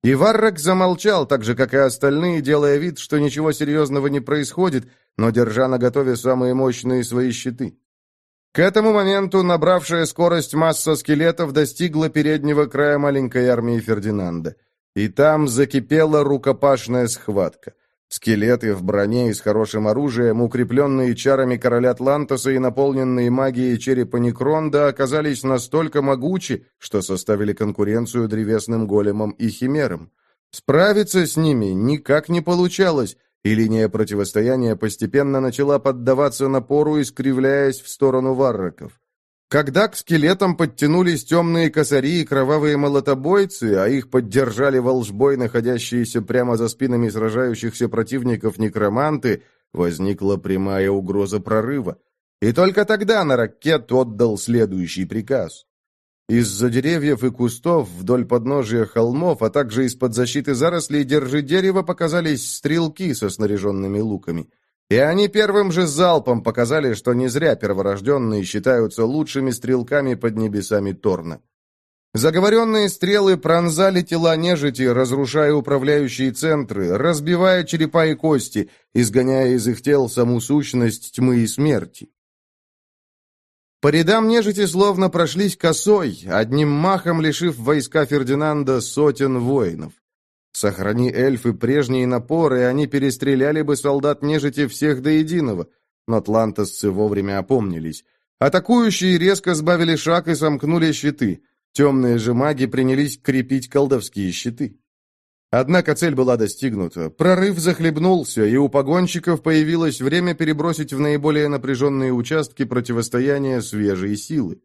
И Варрак замолчал, так же, как и остальные, делая вид, что ничего серьезного не происходит, но держа наготове самые мощные свои щиты. К этому моменту набравшая скорость масса скелетов достигла переднего края маленькой армии Фердинанда. И там закипела рукопашная схватка. Скелеты в броне и с хорошим оружием, укрепленные чарами короля Атлантоса и наполненные магией черепа Некронда, оказались настолько могучи, что составили конкуренцию древесным големам и химерам. Справиться с ними никак не получалось, и линия противостояния постепенно начала поддаваться напору, искривляясь в сторону варраков. Когда к скелетам подтянулись темные косари и кровавые молотобойцы, а их поддержали волжбой, находящиеся прямо за спинами сражающихся противников некроманты, возникла прямая угроза прорыва. И только тогда Нараккет отдал следующий приказ. Из-за деревьев и кустов вдоль подножия холмов, а также из-под защиты зарослей держи дерева показались стрелки со снаряженными луками. И они первым же залпом показали, что не зря перворожденные считаются лучшими стрелками под небесами Торна. Заговоренные стрелы пронзали тела нежити, разрушая управляющие центры, разбивая черепа и кости, изгоняя из их тел саму сущность тьмы и смерти. По рядам нежити словно прошлись косой, одним махом лишив войска Фердинанда сотен воинов. Сохрани эльфы прежние напоры, и они перестреляли бы солдат нежити всех до единого, но атлантосцы вовремя опомнились. Атакующие резко сбавили шаг и сомкнули щиты. Темные же маги принялись крепить колдовские щиты. Однако цель была достигнута. Прорыв захлебнулся, и у погонщиков появилось время перебросить в наиболее напряженные участки противостояния свежие силы.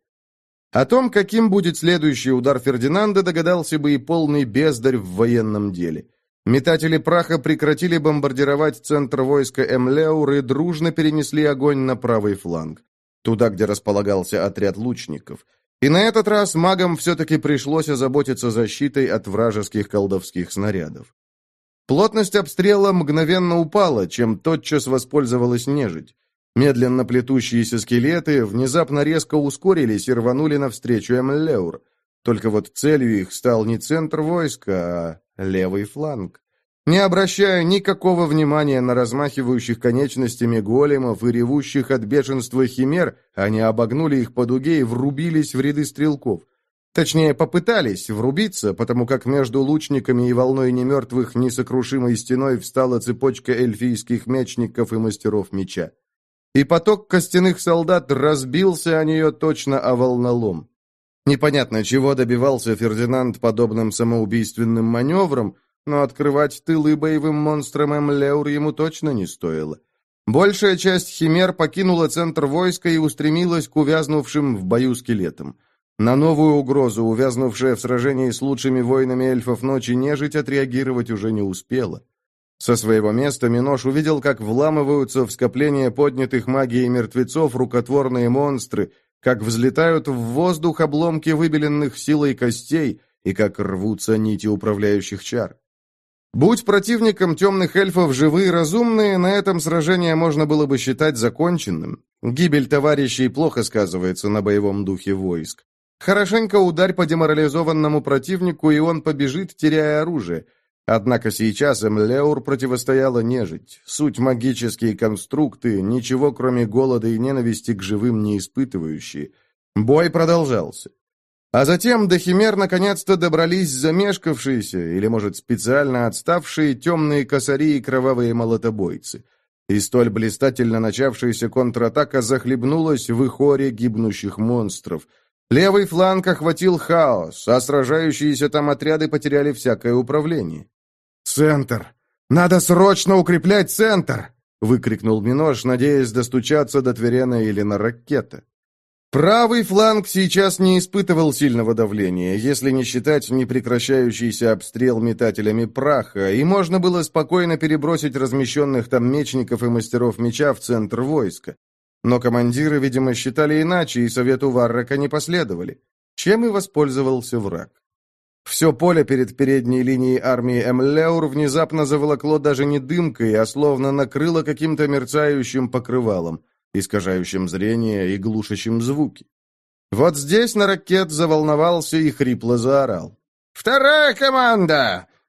О том, каким будет следующий удар Фердинанда, догадался бы и полный бездарь в военном деле. Метатели праха прекратили бомбардировать центр войска Эмлеур и дружно перенесли огонь на правый фланг, туда, где располагался отряд лучников. И на этот раз магам все-таки пришлось озаботиться защитой от вражеских колдовских снарядов. Плотность обстрела мгновенно упала, чем тотчас воспользовалась нежить. Медленно плетущиеся скелеты внезапно резко ускорились и рванули навстречу Эмлеур. Только вот целью их стал не центр войска, а левый фланг. Не обращая никакого внимания на размахивающих конечностями големов и ревущих от бешенства химер, они обогнули их по дуге и врубились в ряды стрелков. Точнее, попытались врубиться, потому как между лучниками и волной немертвых несокрушимой стеной встала цепочка эльфийских мечников и мастеров меча. И поток костяных солдат разбился о нее точно о волнолом. Непонятно, чего добивался Фердинанд подобным самоубийственным маневром, но открывать тылы боевым монстрам Эмлеур ему точно не стоило. Большая часть химер покинула центр войска и устремилась к увязнувшим в бою скелетам. На новую угрозу, увязнувшая в сражении с лучшими воинами эльфов ночи нежить, отреагировать уже не успела. Со своего места Минош увидел, как вламываются в скопление поднятых магией мертвецов рукотворные монстры, как взлетают в воздух обломки выбеленных силой костей и как рвутся нити управляющих чар. Будь противником темных эльфов живы и разумные, на этом сражение можно было бы считать законченным. Гибель товарищей плохо сказывается на боевом духе войск. Хорошенько ударь по деморализованному противнику, и он побежит, теряя оружие. Однако сейчас Эмлеур противостояла нежить. Суть магические конструкты, ничего кроме голода и ненависти к живым не испытывающие. Бой продолжался. А затем до химер наконец-то добрались замешкавшиеся, или, может, специально отставшие темные косари и кровавые молотобойцы. И столь блистательно начавшаяся контратака захлебнулась в ихоре гибнущих монстров. Левый фланг охватил хаос, а сражающиеся там отряды потеряли всякое управление. «Центр! Надо срочно укреплять центр!» — выкрикнул Минош, надеясь достучаться до Тверена или Нараккета. Правый фланг сейчас не испытывал сильного давления, если не считать непрекращающийся обстрел метателями праха, и можно было спокойно перебросить размещенных там мечников и мастеров меча в центр войска. Но командиры, видимо, считали иначе, и совету Варрака не последовали, чем и воспользовался враг. Все поле перед передней линией армии Эмлеур внезапно заволокло даже не дымкой, а словно накрыло каким-то мерцающим покрывалом, искажающим зрение и глушащим звуки. Вот здесь Нараккет заволновался и хрипло заорал. «Вторая команда!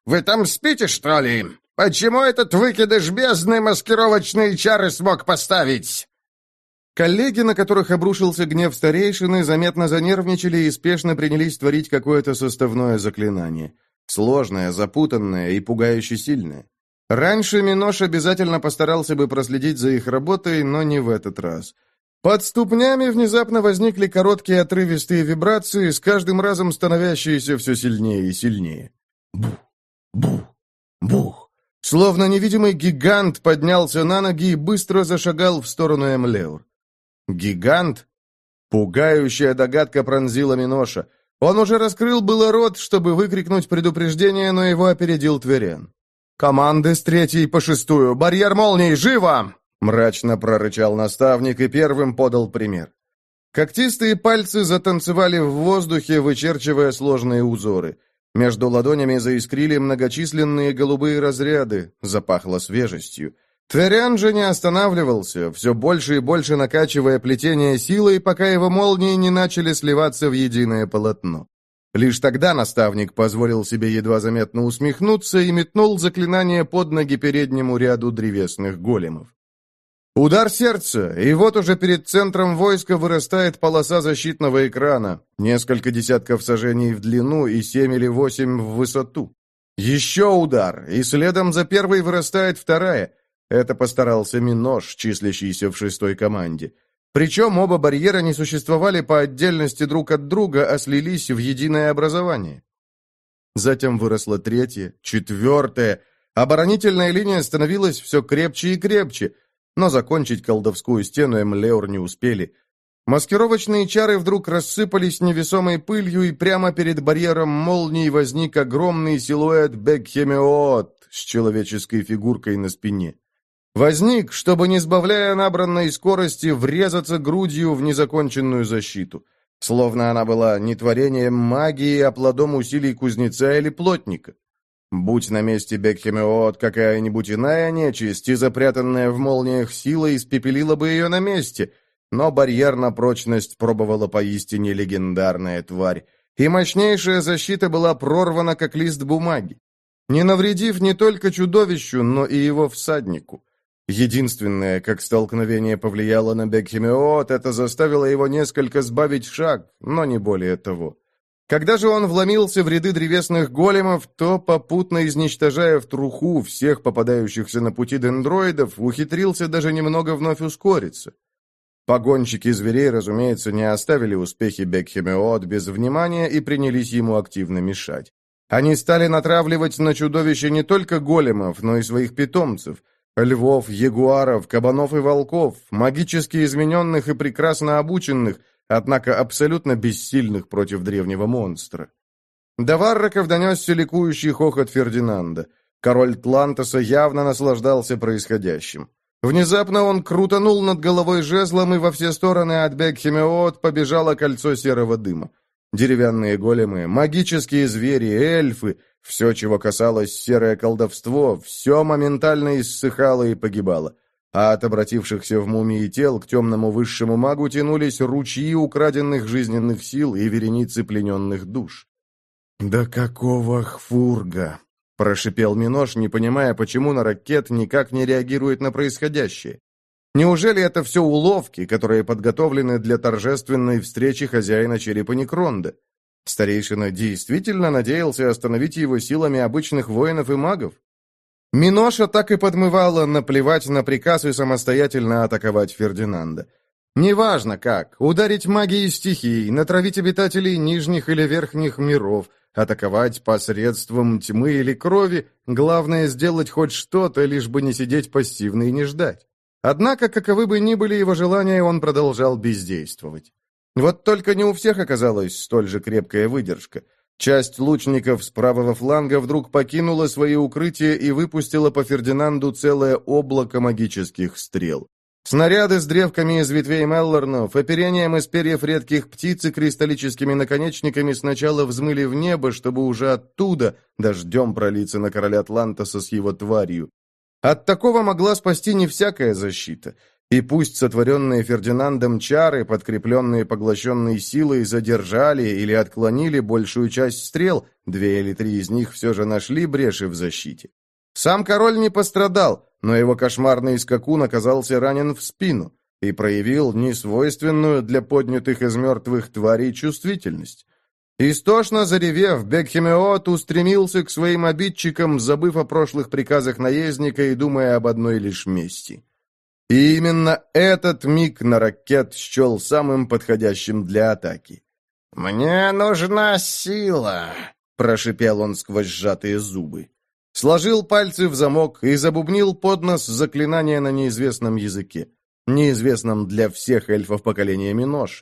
Вы там спите, что ли? Почему этот выкидыш бездны маскировочные чары смог поставить?» Коллеги, на которых обрушился гнев старейшины, заметно занервничали и спешно принялись творить какое-то составное заклинание. Сложное, запутанное и пугающе сильное. Раньше Минош обязательно постарался бы проследить за их работой, но не в этот раз. Под ступнями внезапно возникли короткие отрывистые вибрации, с каждым разом становящиеся все сильнее и сильнее. Бух, бух, бух. Словно невидимый гигант поднялся на ноги и быстро зашагал в сторону Эмлеур. Гигант? Пугающая догадка пронзила Миноша. Он уже раскрыл было рот, чтобы выкрикнуть предупреждение, но его опередил Тверен. «Команды с третьей по шестую! Барьер молнии! Живо!» Мрачно прорычал наставник и первым подал пример. Когтистые пальцы затанцевали в воздухе, вычерчивая сложные узоры. Между ладонями заискрили многочисленные голубые разряды, запахло свежестью. Тверян же не останавливался, все больше и больше накачивая плетение силой, пока его молнии не начали сливаться в единое полотно. Лишь тогда наставник позволил себе едва заметно усмехнуться и метнул заклинание под ноги переднему ряду древесных големов. Удар сердца, и вот уже перед центром войска вырастает полоса защитного экрана, несколько десятков сажений в длину и семь или восемь в высоту. Еще удар, и следом за первой вырастает вторая. Это постарался Минош, числящийся в шестой команде. Причем оба барьера не существовали по отдельности друг от друга, а слились в единое образование. Затем выросла третья, четвертая. Оборонительная линия становилась все крепче и крепче, но закончить колдовскую стену Эмлеур не успели. Маскировочные чары вдруг рассыпались невесомой пылью, и прямо перед барьером молнии возник огромный силуэт Бекхемеот с человеческой фигуркой на спине. Возник, чтобы, не сбавляя набранной скорости, врезаться грудью в незаконченную защиту. Словно она была не творением магии, а плодом усилий кузнеца или плотника. Будь на месте Бекхемеот какая-нибудь иная нечисть, и запрятанная в молниях сила испепелила бы ее на месте, но барьер на прочность пробовала поистине легендарная тварь, и мощнейшая защита была прорвана, как лист бумаги, не навредив не только чудовищу, но и его всаднику. Единственное, как столкновение повлияло на Бекхемеот, это заставило его несколько сбавить шаг, но не более того. Когда же он вломился в ряды древесных големов, то, попутно изничтожая в труху всех попадающихся на пути дендроидов, ухитрился даже немного вновь ускориться. Погонщики зверей, разумеется, не оставили успехи Бекхемеот без внимания и принялись ему активно мешать. Они стали натравливать на чудовище не только големов, но и своих питомцев – львов, ягуаров, кабанов и волков, магически измененных и прекрасно обученных, однако абсолютно бессильных против древнего монстра. До варраков донесся ликующий хохот Фердинанда. Король Тлантоса явно наслаждался происходящим. Внезапно он крутанул над головой жезлом, и во все стороны от Бекхемеот побежало кольцо серого дыма. Деревянные големы, магические звери, эльфы — все, чего касалось серое колдовство, все моментально иссыхало и погибало. А от обратившихся в мумии тел к темному высшему магу тянулись ручьи украденных жизненных сил и вереницы плененных душ. «Да какого хфурга!» — прошипел Минош, не понимая, почему Наракет никак не реагирует на происходящее. Неужели это все уловки, которые подготовлены для торжественной встречи хозяина черепа Некронда? Старейшина действительно надеялся остановить его силами обычных воинов и магов? Миноша так и подмывала наплевать на приказ и самостоятельно атаковать Фердинанда. Неважно как, ударить магией стихий, натравить обитателей нижних или верхних миров, атаковать посредством тьмы или крови, главное сделать хоть что-то, лишь бы не сидеть пассивно и не ждать. Однако, каковы бы ни были его желания, он продолжал бездействовать. Вот только не у всех оказалась столь же крепкая выдержка. Часть лучников с правого фланга вдруг покинула свои укрытия и выпустила по Фердинанду целое облако магических стрел. Снаряды с древками из ветвей Меллорнов, оперением из перьев редких птиц и кристаллическими наконечниками сначала взмыли в небо, чтобы уже оттуда дождем пролиться на короля Атлантоса с его тварью. От такого могла спасти не всякая защита. И пусть сотворенные Фердинандом чары, подкрепленные поглощенной силой, задержали или отклонили большую часть стрел, две или три из них все же нашли бреши в защите. Сам король не пострадал, но его кошмарный скакун оказался ранен в спину и проявил несвойственную для поднятых из мертвых тварей чувствительность. Истошно заревев, Бекхемиот устремился к своим обидчикам, забыв о прошлых приказах наездника и думая об одной лишь мести. И именно этот миг Нараккет счел самым подходящим для атаки. «Мне нужна сила», — прошипел он сквозь сжатые зубы. Сложил пальцы в замок и забубнил под нос заклинание на неизвестном языке, неизвестном для всех эльфов поколения Миноши.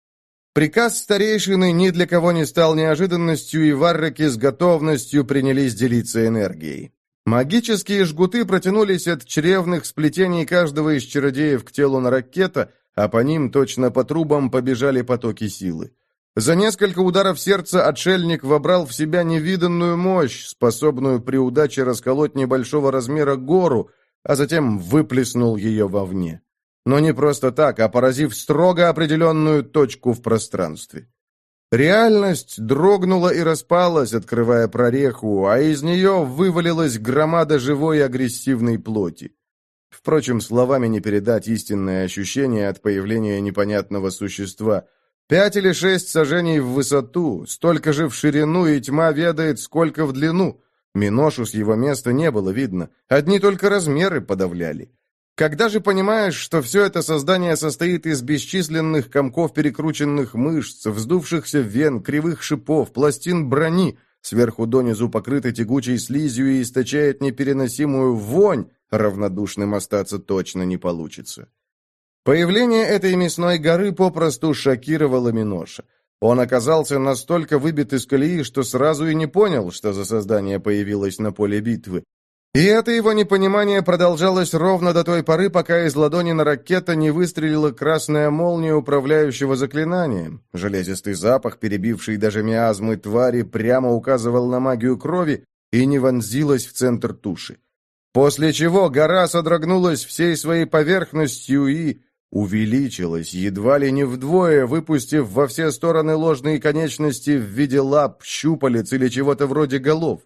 Приказ старейшины ни для кого не стал неожиданностью, и варраки с готовностью принялись делиться энергией. Магические жгуты протянулись от чревных сплетений каждого из чародеев к телу Нараккета, а по ним точно по трубам побежали потоки силы. За несколько ударов сердца отшельник вобрал в себя невиданную мощь, способную при удаче расколоть небольшого размера гору, а затем выплеснул ее вовне. Но не просто так, а поразив строго определенную точку в пространстве. Реальность дрогнула и распалась, открывая прореху, а из нее вывалилась громада живой и агрессивной плоти. Впрочем, словами не передать истинное ощущение от появления непонятного существа. Пять или шесть сажений в высоту, столько же в ширину, и тьма ведает, сколько в длину. Миношу с его места не было видно, одни только размеры подавляли. Когда же понимаешь, что все это создание состоит из бесчисленных комков перекрученных мышц, вздувшихся вен, кривых шипов, пластин брони, сверху донизу покрытой тягучей слизью и источает непереносимую вонь, равнодушным остаться точно не получится. Появление этой мясной горы попросту шокировало Миноша. Он оказался настолько выбит из колеи, что сразу и не понял, что за создание появилось на поле битвы. И это его непонимание продолжалось ровно до той поры, пока из ладони Нараккета не выстрелила красная молния управляющего заклинанием. Железистый запах, перебивший даже миазмы твари, прямо указывал на магию крови и не вонзилась в центр туши. После чего гора содрогнулась всей своей поверхностью и увеличилась едва ли не вдвое, выпустив во все стороны ложные конечности в виде лап, щупалец или чего-то вроде голов.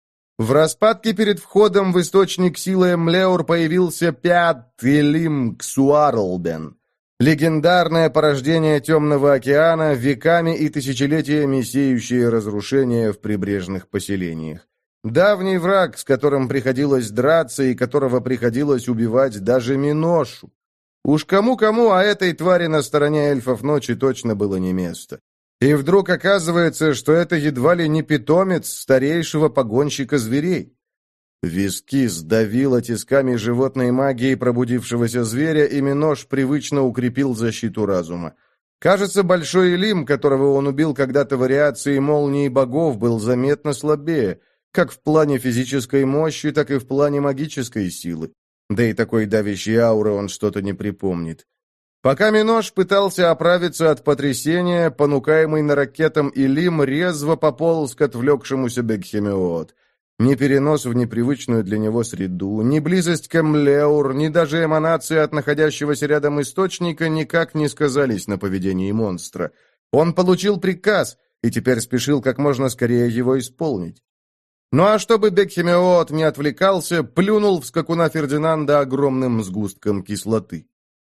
В распадке перед входом в источник силы Эмлеур появился пятый Лим Ксуарлбен, легендарное порождение Темного океана, веками и тысячелетиями сеющее разрушения в прибрежных поселениях. Давний враг, с которым приходилось драться и которого приходилось убивать даже Миношу. Уж кому-кому, а этой твари на стороне эльфов ночи точно было не место. И вдруг оказывается, что это едва ли не питомец старейшего погонщика зверей. Виски сдавило тисками животной магии пробудившегося зверя, и Минош привычно укрепил защиту разума. Кажется, Большой Элим, которого он убил когда-то вариацией молнии богов, был заметно слабее, как в плане физической мощи, так и в плане магической силы. Да и такой давящей ауры он что-то не припомнит. Пока Минош пытался оправиться от потрясения, понукаемый Нараккетом Илим резво пополз к отвлекшемуся Бекхемиот. Ни перенос в непривычную для него среду, ни близость к Эмлеур, ни даже эманации от находящегося рядом источника никак не сказались на поведении монстра. Он получил приказ и теперь спешил как можно скорее его исполнить. Ну а чтобы Бекхемиот не отвлекался, плюнул в скакуна Фердинанда огромным сгустком кислоты.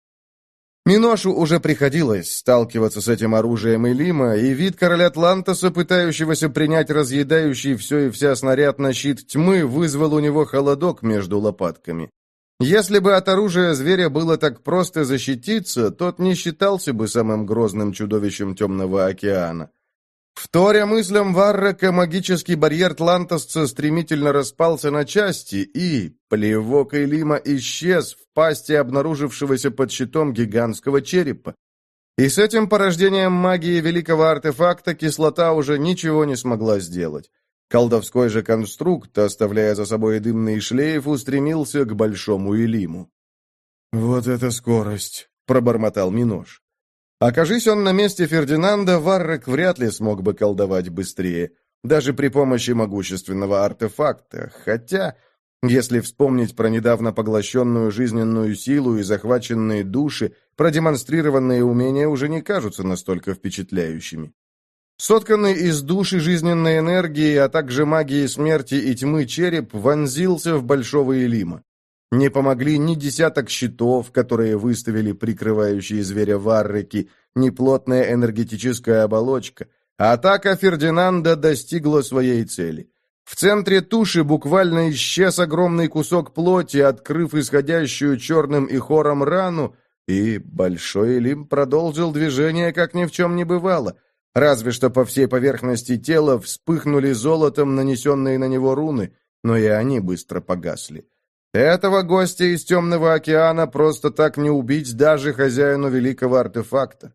Миношу уже приходилось сталкиваться с этим оружием Элима, и вид короля Атлантоса, пытающегося принять разъедающий все и вся снаряд на щит тьмы, вызвал у него холодок между лопатками. Если бы от оружия зверя было так просто защититься, тот не считался бы самым грозным чудовищем Темного океана. Вторя мыслям Варрака, магический барьер тлантосца стремительно распался на части, и плевок Элима исчез в пасти обнаружившегося под щитом гигантского черепа. И с этим порождением магии великого артефакта кислота уже ничего не смогла сделать. Колдовской же конструкт, оставляя за собой дымный шлейф, устремился к Большому Элиму. «Вот это скорость!» — пробормотал Минош. Окажись он на месте Фердинанда, Варрак вряд ли смог бы колдовать быстрее, даже при помощи могущественного артефакта, хотя Если вспомнить про недавно поглощенную жизненную силу и захваченные души, продемонстрированные умения уже не кажутся настолько впечатляющими. Сотканный из души жизненной энергии, а также магии смерти и тьмы череп вонзился в Большого Элима. Не помогли ни десяток щитов, которые выставили прикрывающие зверя варрыки, ни плотная энергетическая оболочка. Атака Фердинанда достигла своей цели. В центре туши буквально исчез огромный кусок плоти, открыв исходящую черным и хором рану, и Большой Элим продолжил движение, как ни в чем не бывало. Разве что по всей поверхности тела вспыхнули золотом нанесенные на него руны, но и они быстро погасли. Этого гостя из Темного океана просто так не убить даже хозяину великого артефакта.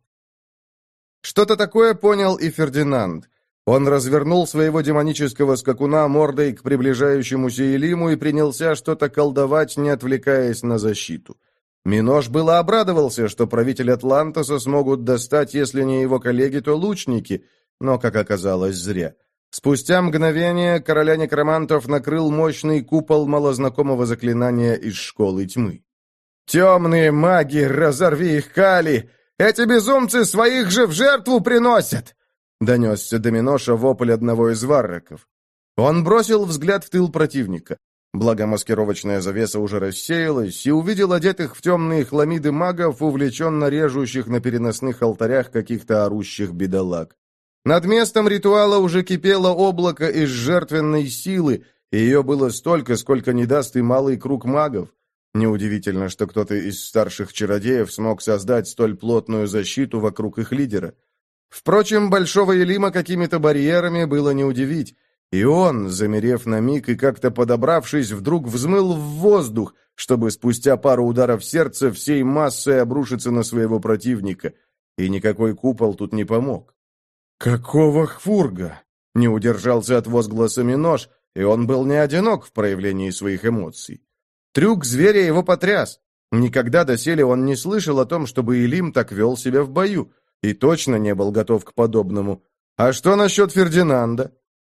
Что-то такое понял и Фердинанд. Он развернул своего демонического скакуна мордой к приближающемуся Элиму и принялся что-то колдовать, не отвлекаясь на защиту. Минош было обрадовался, что правитель Атлантоса смогут достать, если не его коллеги, то лучники, но, как оказалось, зря. Спустя мгновение короля некромантов накрыл мощный купол малознакомого заклинания из школы тьмы. «Темные маги, разорви их, Кали! Эти безумцы своих же в жертву приносят!» Донесся до Миноша вопль одного из варраков. Он бросил взгляд в тыл противника. Благо маскировочная завеса уже рассеялась, и увидел одетых в темные хламиды магов, увлеченно режущих на переносных алтарях каких-то орущих бедолаг. Над местом ритуала уже кипело облако из жертвенной силы, и ее было столько, сколько не даст и малый круг магов. Неудивительно, что кто-то из старших чародеев смог создать столь плотную защиту вокруг их лидера. Впрочем, Большого Элима какими-то барьерами было не удивить, и он, замерев на миг и как-то подобравшись, вдруг взмыл в воздух, чтобы спустя пару ударов сердца всей массой обрушиться на своего противника, и никакой купол тут не помог. «Какого хфурга?» — не удержался от возгласа Минош, и он был не одинок в проявлении своих эмоций. Трюк зверя его потряс. Никогда доселе он не слышал о том, чтобы Элим так вел себя в бою, и точно не был готов к подобному. А что насчет Фердинанда?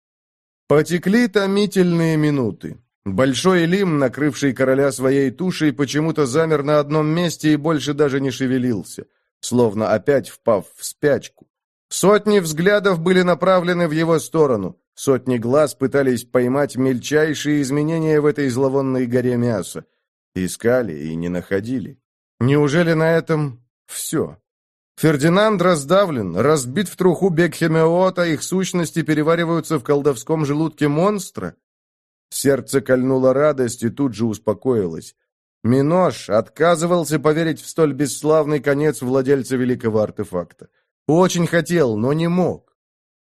Потекли томительные минуты. Большой Элим, накрывший короля своей тушей, почему-то замер на одном месте и больше даже не шевелился, словно опять впав в спячку. Сотни взглядов были направлены в его сторону, сотни глаз пытались поймать мельчайшие изменения в этой зловонной горе мяса. Искали и не находили. Неужели на этом все? Фердинанд раздавлен, разбит в труху Бекхемеот, а их сущности перевариваются в колдовском желудке монстра? Сердце кольнуло радость и тут же успокоилось. Минош отказывался поверить в столь бесславный конец владельца великого артефакта. Очень хотел, но не мог.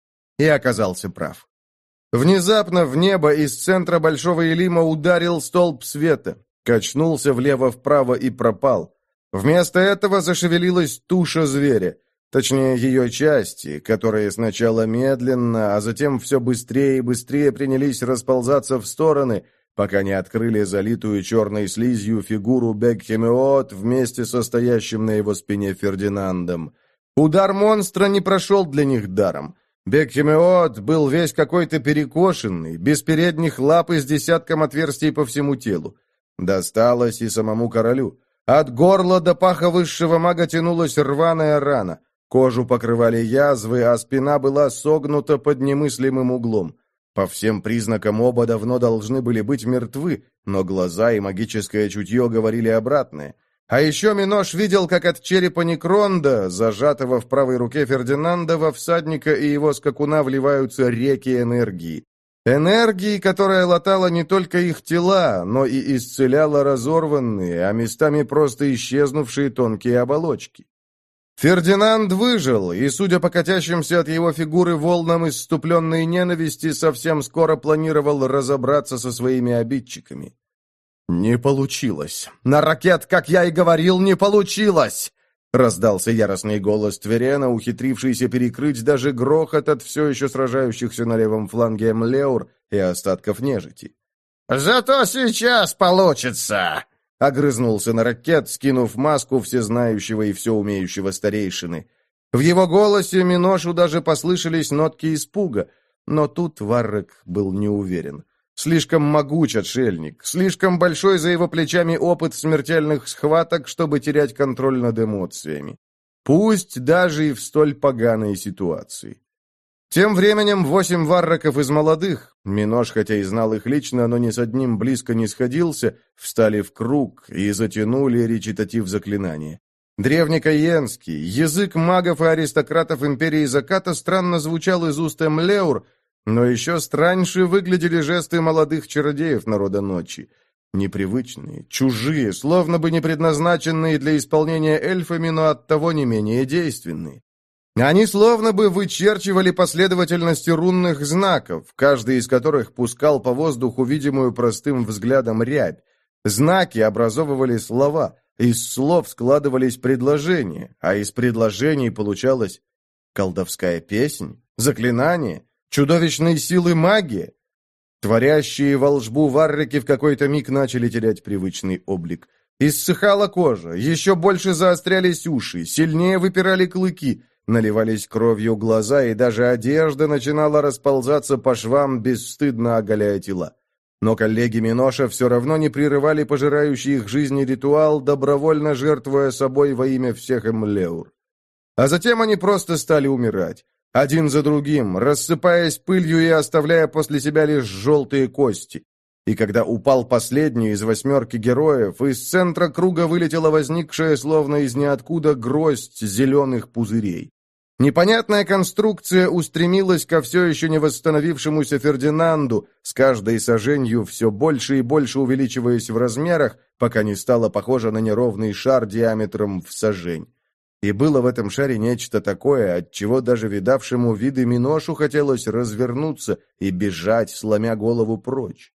И оказался прав. Внезапно в небо из центра Большого Элима ударил столб света, качнулся влево-вправо и пропал. Вместо этого зашевелилась туша зверя, точнее ее части, которые сначала медленно, а затем все быстрее и быстрее принялись расползаться в стороны, пока не открыли залитую черной слизью фигуру Бекхемеот вместе со стоящим на его спине Фердинандом. Удар монстра не прошел для них даром. Бекхемеот был весь какой-то перекошенный, без передних лап и с десятком отверстий по всему телу. Досталось и самому королю. От горла до паха высшего мага тянулась рваная рана. Кожу покрывали язвы, а спина была согнута под немыслимым углом. По всем признакам оба давно должны были быть мертвы, но глаза и магическое чутье говорили обратное. А еще Минош видел, как от черепа Некронда, зажатого в правой руке Фердинанда, во всадника и его скакуна вливаются реки энергии. Энергии, которая латала не только их тела, но и исцеляла разорванные, а местами просто исчезнувшие тонкие оболочки. Фердинанд выжил, и, судя по катящимся от его фигуры волнам исступленной ненависти, совсем скоро планировал разобраться со своими обидчиками. «Не получилось. На ракет, как я и говорил, не получилось!» Раздался яростный голос Тверена, ухитрившийся перекрыть даже грохот от все еще сражающихся на левом фланге Млеур и остатков нежити. «Зато сейчас получится!» — огрызнулся на ракет, скинув маску всезнающего и все умеющего старейшины. В его голосе Миношу даже послышались нотки испуга, но тут Варрек был не уверен. Слишком могуч отшельник, слишком большой за его плечами опыт смертельных схваток, чтобы терять контроль над эмоциями. Пусть даже и в столь поганой ситуации. Тем временем восемь варраков из молодых, Минош хотя и знал их лично, но ни с одним близко не сходился, встали в круг и затянули речитатив заклинания. Древнекаенский, язык магов и аристократов Империи Заката странно звучал из уст Эмлеур, но еще страньше выглядели жесты молодых чародеев народа ночи. Непривычные, чужие, словно бы не предназначенные для исполнения эльфами, но оттого не менее действенные. Они словно бы вычерчивали последовательность рунных знаков, каждый из которых пускал по воздуху видимую простым взглядом рябь. Знаки образовывали слова, из слов складывались предложения, а из предложений получалась колдовская песнь, заклинание, чудовищной силы магия. Творящие волшбу варрики в какой-то миг начали терять привычный облик. Иссыхала кожа, еще больше заострялись уши, сильнее выпирали клыки, наливались кровью глаза, и даже одежда начинала расползаться по швам, бесстыдно оголяя тела. Но коллеги Миноша все равно не прерывали пожирающий их жизни ритуал, добровольно жертвуя собой во имя всех Эмлеур. А затем они просто стали умирать, один за другим, рассыпаясь пылью и оставляя после себя лишь желтые кости. И когда упал последний из восьмерки героев, из центра круга вылетела возникшая, словно из ниоткуда, гроздь зеленых пузырей. Непонятная конструкция устремилась ко все еще не восстановившемуся Фердинанду, с каждой саженью все больше и больше увеличиваясь в размерах, пока не стала похожа на неровный шар диаметром в сажень. И было в этом шаре нечто такое, от чего даже видавшему виды Миношу хотелось развернуться и бежать, сломя голову прочь.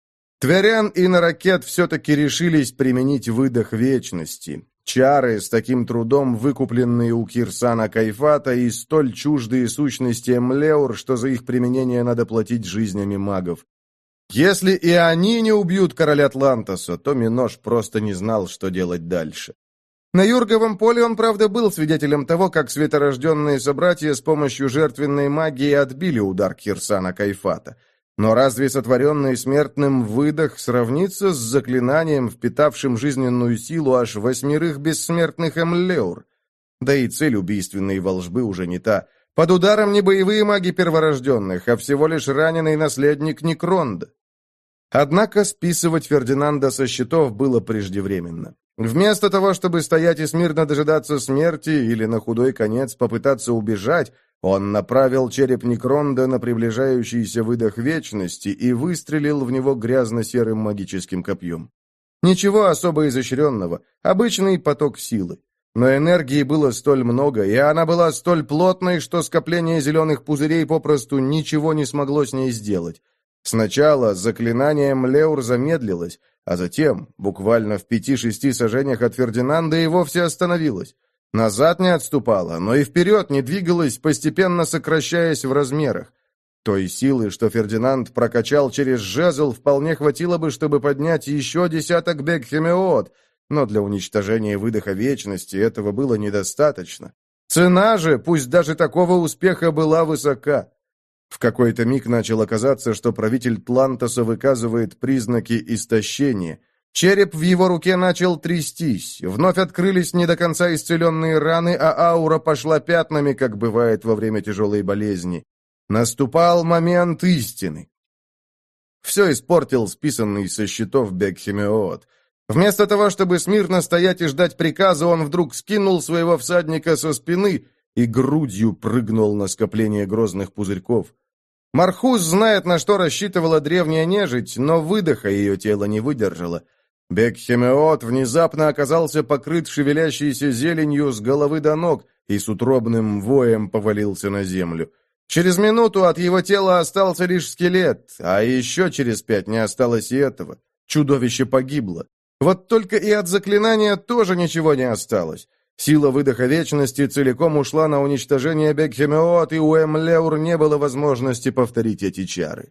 Тверян и Наракет все-таки решились применить выдох вечности. Чары, с таким трудом выкупленные у Кирсана Кайфата и столь чуждые сущности Эмлеур, что за их применение надо платить жизнями магов. Если и они не убьют короля Атлантоса, то Минош просто не знал, что делать дальше. На Юрговом поле он, правда, был свидетелем того, как светорожденные собратья с помощью жертвенной магии отбили удар Кирсана Кайфата. Но разве сотворенный смертным выдох сравнится с заклинанием, впитавшим жизненную силу аж восьмерых бессмертных Эмлеур? Да и цель убийственной волжбы уже не та. Под ударом не боевые маги перворожденных, а всего лишь раненый наследник Некронда. Однако списывать Фердинанда со счетов было преждевременно. Вместо того, чтобы стоять и смирно дожидаться смерти или на худой конец попытаться убежать, он направил череп Некронда на приближающийся выдох вечности и выстрелил в него грязно-серым магическим копьем. Ничего особо изощренного, обычный поток силы. Но энергии было столь много, и она была столь плотной, что скопление зеленых пузырей попросту ничего не смогло с ней сделать. Сначала заклинание Эмлеур замедлилось, а затем, буквально в пяти-шести сажениях от Фердинанда, и вовсе остановилось. Назад не отступала, но и вперед не двигалась, постепенно сокращаясь в размерах. Той силы, что Фердинанд прокачал через жезл, вполне хватило бы, чтобы поднять еще десяток Бекхемеот, но для уничтожения выдоха вечности этого было недостаточно. Цена же, пусть даже такого успеха, была высока. В какой-то миг начало казаться, что правитель Тлантоса выказывает признаки истощения. Череп в его руке начал трястись, вновь открылись не до конца исцеленные раны, а аура пошла пятнами, как бывает во время тяжелой болезни. Наступал момент истины. Все испортил списанный со счетов Бекхемеот. Вместо того, чтобы смирно стоять и ждать приказа, он вдруг скинул своего всадника со спины и грудью прыгнул на скопление грозных пузырьков. Мархус знает, на что рассчитывала древняя нежить, но выдоха ее тело не выдержало. Бекхемеот внезапно оказался покрыт шевелящейся зеленью с головы до ног и с утробным воем повалился на землю. Через минуту от его тела остался лишь скелет, а еще через пять не осталось и этого. Чудовище погибло. Вот только и от заклинания тоже ничего не осталось. Сила выдоха вечности целиком ушла на уничтожение Бекхемеот, и у Эмлеур не было возможности повторить эти чары.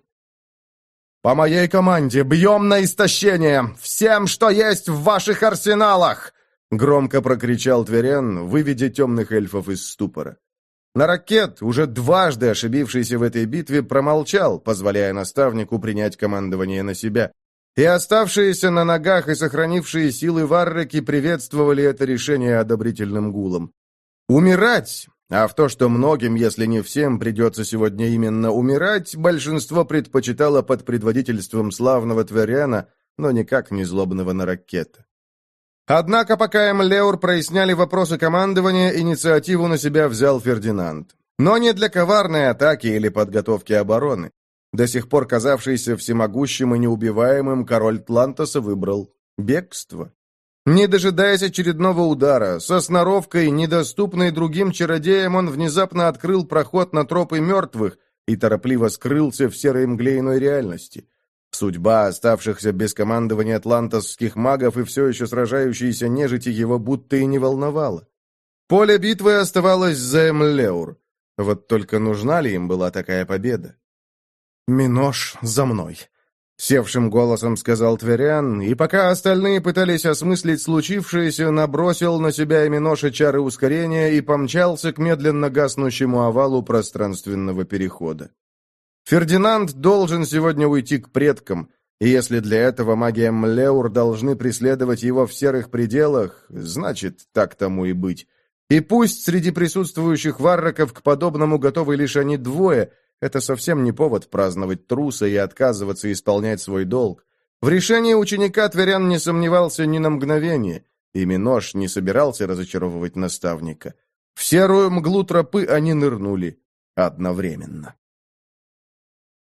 «По моей команде бьем на истощение! Всем, что есть в ваших арсеналах!» Громко прокричал Тверен, выведя темных эльфов из ступора. Наракет, уже дважды ошибившийся в этой битве, промолчал, позволяя наставнику принять командование на себя. И оставшиеся на ногах и сохранившие силы варреки приветствовали это решение одобрительным гулом. Умирать, а в то, что многим, если не всем, придется сегодня именно умирать, большинство предпочитало под предводительством славного Тверяна, но никак не злобного Наракета. Однако, пока Эмлеур проясняли вопросы командования, инициативу на себя взял Фердинанд. Но не для коварной атаки или подготовки обороны. До сих пор казавшийся всемогущим и неубиваемым, король Тлантоса выбрал бегство. Не дожидаясь очередного удара, со сноровкой, недоступной другим чародеям, он внезапно открыл проход на тропы мертвых и торопливо скрылся в серой мгле иной реальности. Судьба оставшихся без командования атлантосских магов и все еще сражающейся нежити его будто и не волновала. Поле битвы оставалось за Эмлеур. Вот только нужна ли им была такая победа? «Минош за мной», — севшим голосом сказал Тверян, и пока остальные пытались осмыслить случившееся, набросил на себя Миноша чары ускорения и помчался к медленно гаснущему овалу пространственного перехода. Фердинанд должен сегодня уйти к предкам, и если для этого маги Эмлеур должны преследовать его в серых пределах, значит, так тому и быть. И пусть среди присутствующих варраков к подобному готовы лишь они двое, это совсем не повод праздновать труса и отказываться исполнять свой долг. В решении ученика Тверян не сомневался ни на мгновение, и Минош не собирался разочаровывать наставника. В серую мглу тропы они нырнули одновременно.